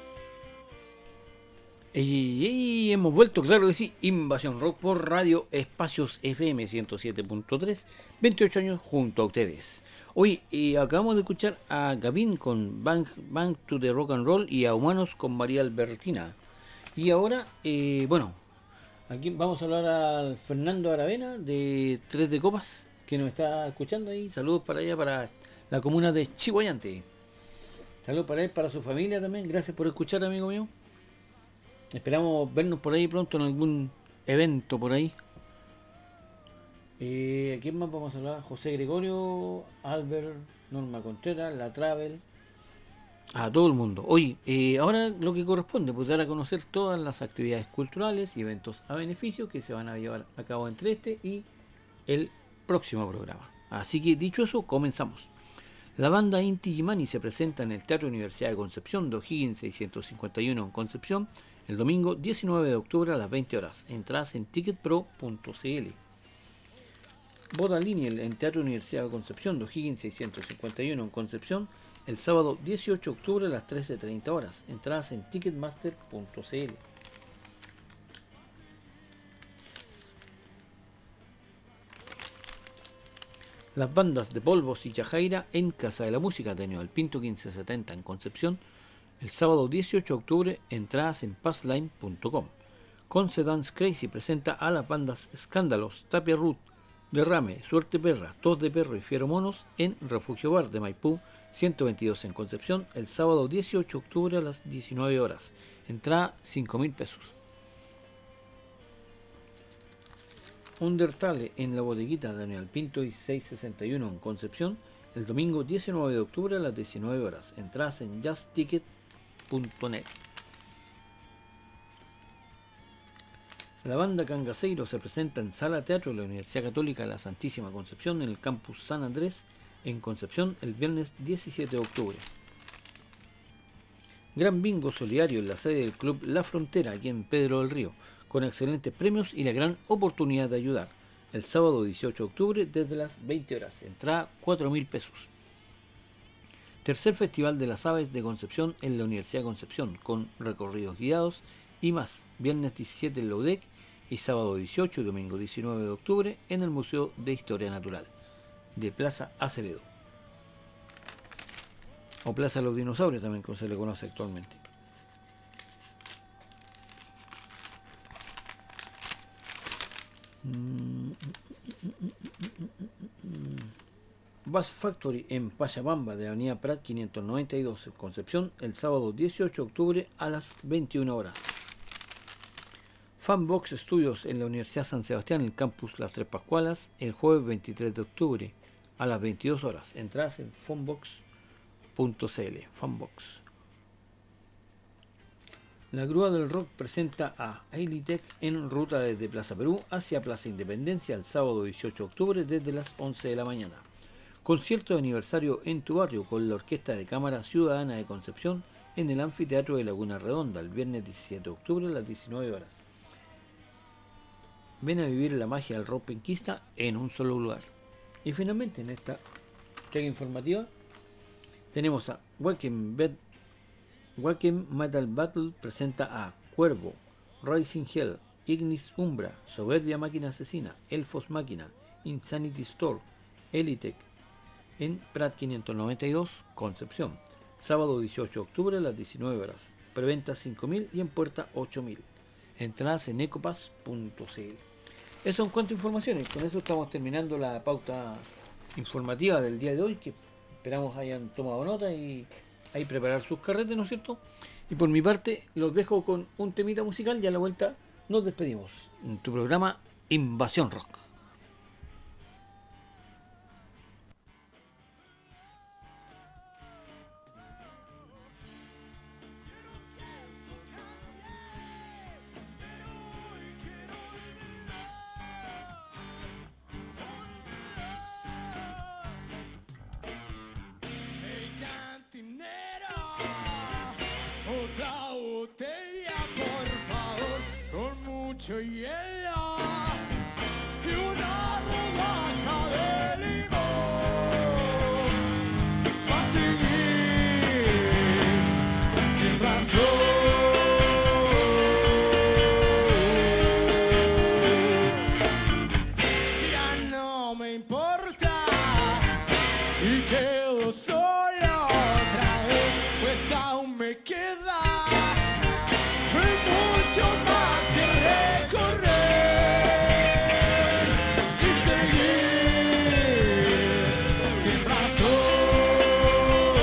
Y hemos vuelto, claro que sí, Invasión Rock por Radio Espacios FM 107.3, 28 años junto a ustedes. Hoy acabamos de escuchar a Gavin con Bang Bang to the Rock and Roll y a Humanos con María Albertina. Y ahora, bueno, aquí vamos a hablar a Fernando Aravena de Tres de Copas, que nos está escuchando ahí. Saludos para allá, para la comuna de Chihuayante. Saludos para él, para su familia también. Gracias por escuchar, amigo mío. Esperamos vernos por ahí pronto en algún evento por ahí. ¿A quién más vamos a hablar? José Gregorio, Albert, Norma Contreras, La Travel, a todo el mundo. Hoy, ahora lo que corresponde, pues dar a conocer todas las actividades culturales y eventos a beneficio que se van a llevar a cabo entre este y el próximo programa. Así que dicho eso, comenzamos. La banda Inti Gimani se presenta en el Teatro Universidad de Concepción de O'Higgins 651 en Concepción el domingo 19 de octubre a las 20 horas. Entradas en ticketpro.cl. Boda Liniel en Teatro Universidad de Concepción de O'Higgins 651 en Concepción el sábado 18 de octubre a las 13:30 horas. Entradas en ticketmaster.cl. Las bandas de Polvos y Chajaira en Casa de la Música de Aníbal Pinto 1570 en Concepción el sábado 18 de octubre. Entradas en passline.com. Conce Dance Crazy presenta a las bandas Escándalos, Tapia Ruth, Derrame, Suerte Perra, Tos de Perro y Fiero Monos en Refugio Bar de Maipú 122 en Concepción el sábado 18 de octubre a las 19 horas. Entrada 5.000 pesos. Undertale en la bodeguita de Aníbal Pinto y 661 en Concepción el domingo 19 de octubre a las 19 horas. Entradas en justticket.net. La banda Cangaceiro se presenta en Sala Teatro de la Universidad Católica de la Santísima Concepción en el campus San Andrés en Concepción el viernes 17 de octubre. Gran bingo solidario en la sede del Club La Frontera aquí en Pedro del Río, con excelentes premios y la gran oportunidad de ayudar. El sábado 18 de octubre desde las 20 horas. Entrada 4.000 pesos. Tercer Festival de las Aves de Concepción en la Universidad de Concepción, con recorridos guiados y más. Viernes 17 en la UDEC y sábado 18 y domingo 19 de octubre en el Museo de Historia Natural de Plaza Acevedo. O Plaza de los Dinosaurios también, como se le conoce actualmente. Bass Factory en Pachabamba de Avenida Prat 592 en Concepción el sábado 18 de octubre a las 21 horas. Fanbox Studios en la Universidad San Sebastián en el campus Las Tres Pascualas el jueves 23 de octubre a las 22 horas. Entradas en fanbox.cl. Fanbox. La Grúa del Rock presenta a Ailitech en ruta desde Plaza Perú hacia Plaza Independencia el sábado 18 de octubre desde las 11 de la mañana. Concierto de aniversario en tu barrio con la Orquesta de Cámara Ciudadana de Concepción en el Anfiteatro de Laguna Redonda el viernes 17 de octubre a las 19 horas. Ven a vivir la magia del rock penquista en un solo lugar. Y finalmente en esta entrega informativa tenemos a Wacken Metal Battle presenta a Cuervo, Rising Hell, Ignis Umbra, Soberbia Máquina Asesina, Elfos Máquina, Insanity Store, Elitech en Prat 592, Concepción. Sábado 18 de octubre a las 19 horas. Preventa 5.000 y en puerta 8.000. Entradas en ecopass.cl. Eso en cuanto a informaciones. Con eso estamos terminando la pauta informativa del día de hoy, que esperamos hayan tomado nota y ahí preparar sus carretes, ¿no es cierto? Y por mi parte los dejo con un temita musical y a la vuelta nos despedimos en tu programa Invasión Rock. Otra botella, por favor, con mucho hielo y una rodaja de limón. Pa' seguir sin razón. Ya no me importa si quedo solo otra vez, pues aún me queda mucho más que recorrer y seguir sin razón,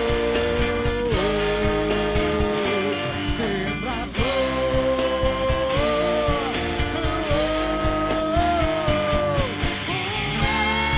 sin razón.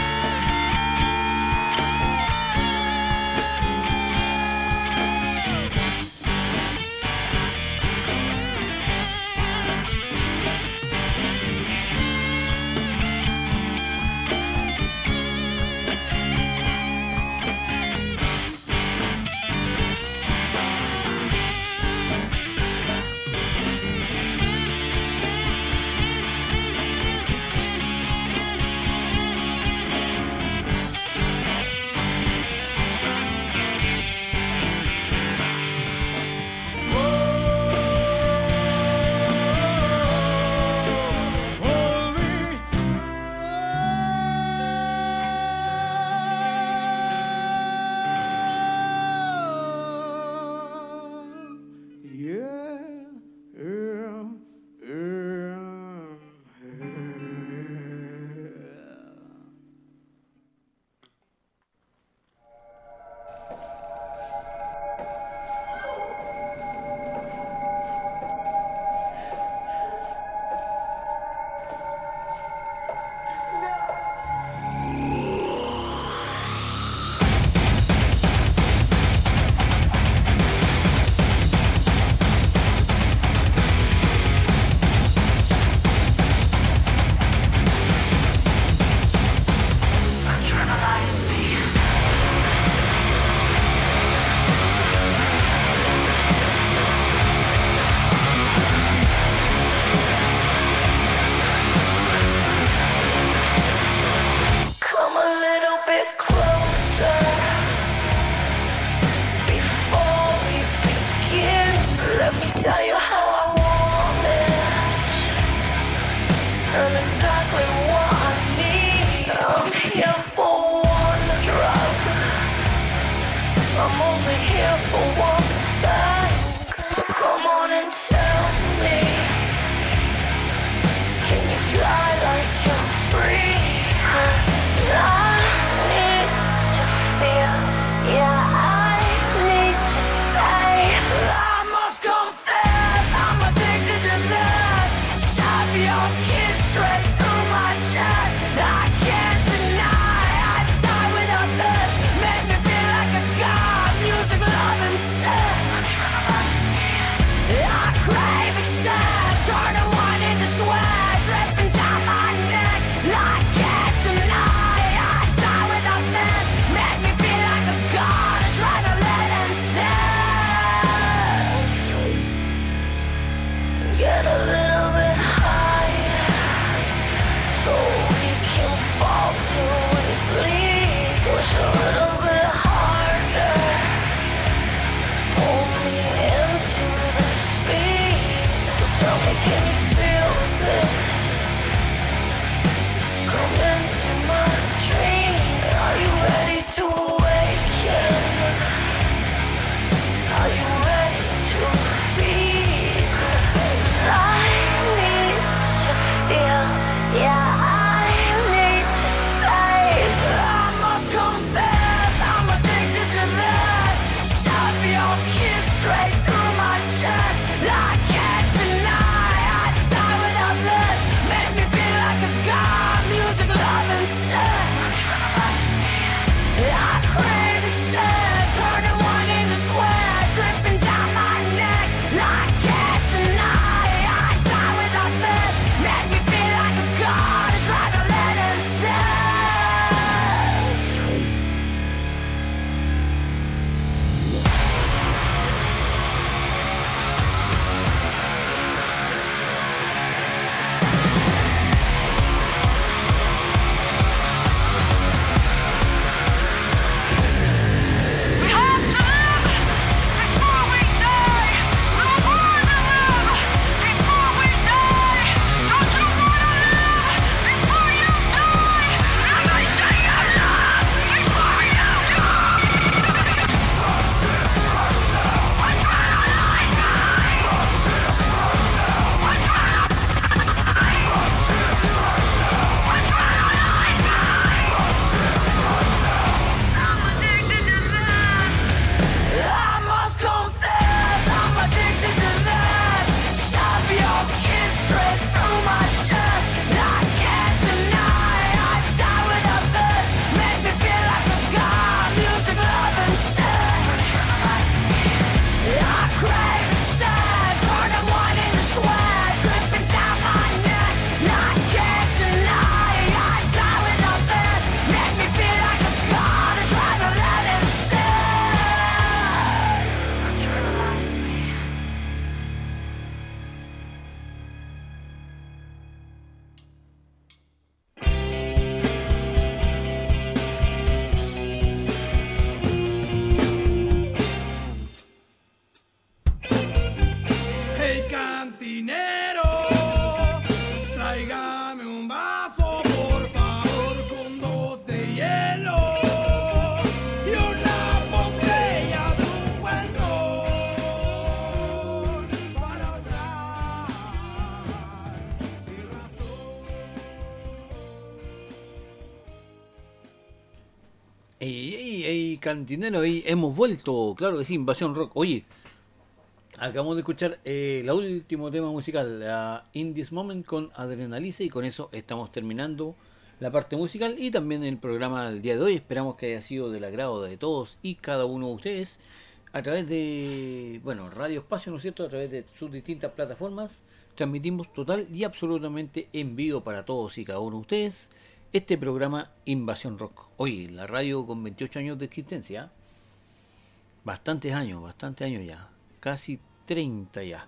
Ey, cantinero, hemos vuelto, claro que sí, Invasión Rock. Oye, acabamos de escuchar el último tema musical, In This Moment con Adrenalize, y con eso estamos terminando la parte musical y también el programa del día de hoy. Esperamos que haya sido del agrado de todos y cada uno de ustedes a través de, Radio Espacio, ¿no es cierto? A través de sus distintas plataformas transmitimos total y absolutamente en vivo para todos y cada uno de ustedes este programa Invasión Rock. Oye, la radio con 28 años de existencia, bastantes años ya, casi 30 ya.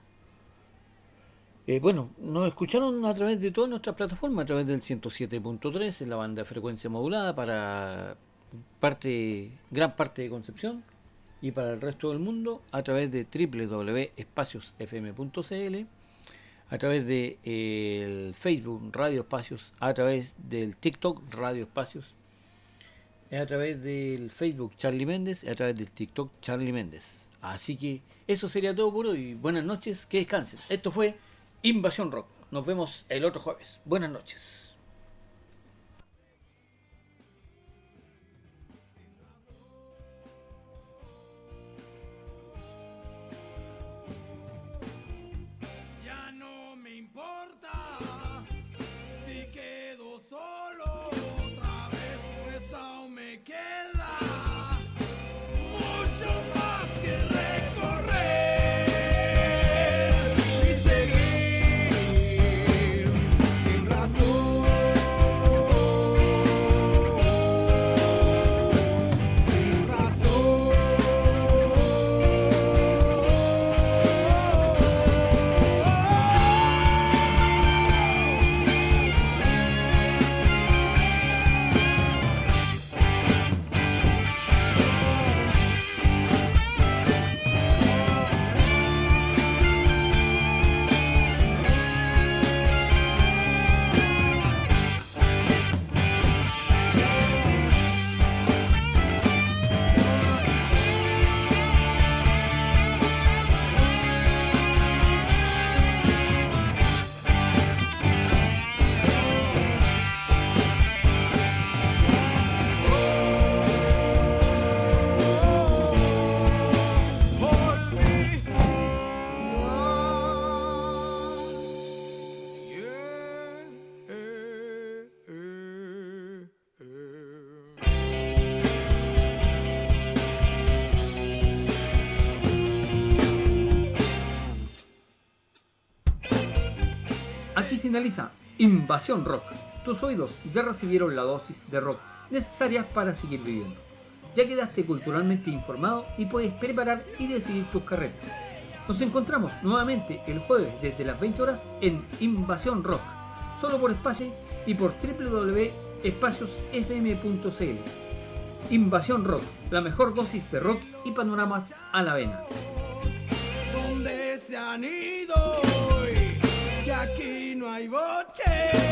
Nos escucharon a través de todas nuestras plataformas, a través del 107.3 en la banda de frecuencia modulada para gran parte de Concepción, y para el resto del mundo a través de www.espaciosfm.cl, a través de el Facebook Radio Espacios, a través del TikTok Radio Espacios, a través del Facebook Charlie Méndez y a través del TikTok Charlie Méndez. Así que eso sería todo por hoy. Buenas noches, que descansen. Esto fue Invasión Rock. Nos vemos el otro jueves. Buenas noches. Ya no me importa si quedo solo otra vez, pues aún me queda mucho más que recorrer y seguir sin razón, sin razón. Aquí finaliza Invasión Rock. Tus oídos ya recibieron la dosis de rock necesaria para seguir viviendo. Ya quedaste culturalmente informado y puedes preparar y decidir tus carreras. Nos encontramos nuevamente el jueves desde las 20 horas en Invasión Rock, solo por Espacio y por www.espaciosfm.cl. Invasión Rock, la mejor dosis de rock y panoramas a la vena. ¿Dónde se han ido hoy? Que aquí no hay boche.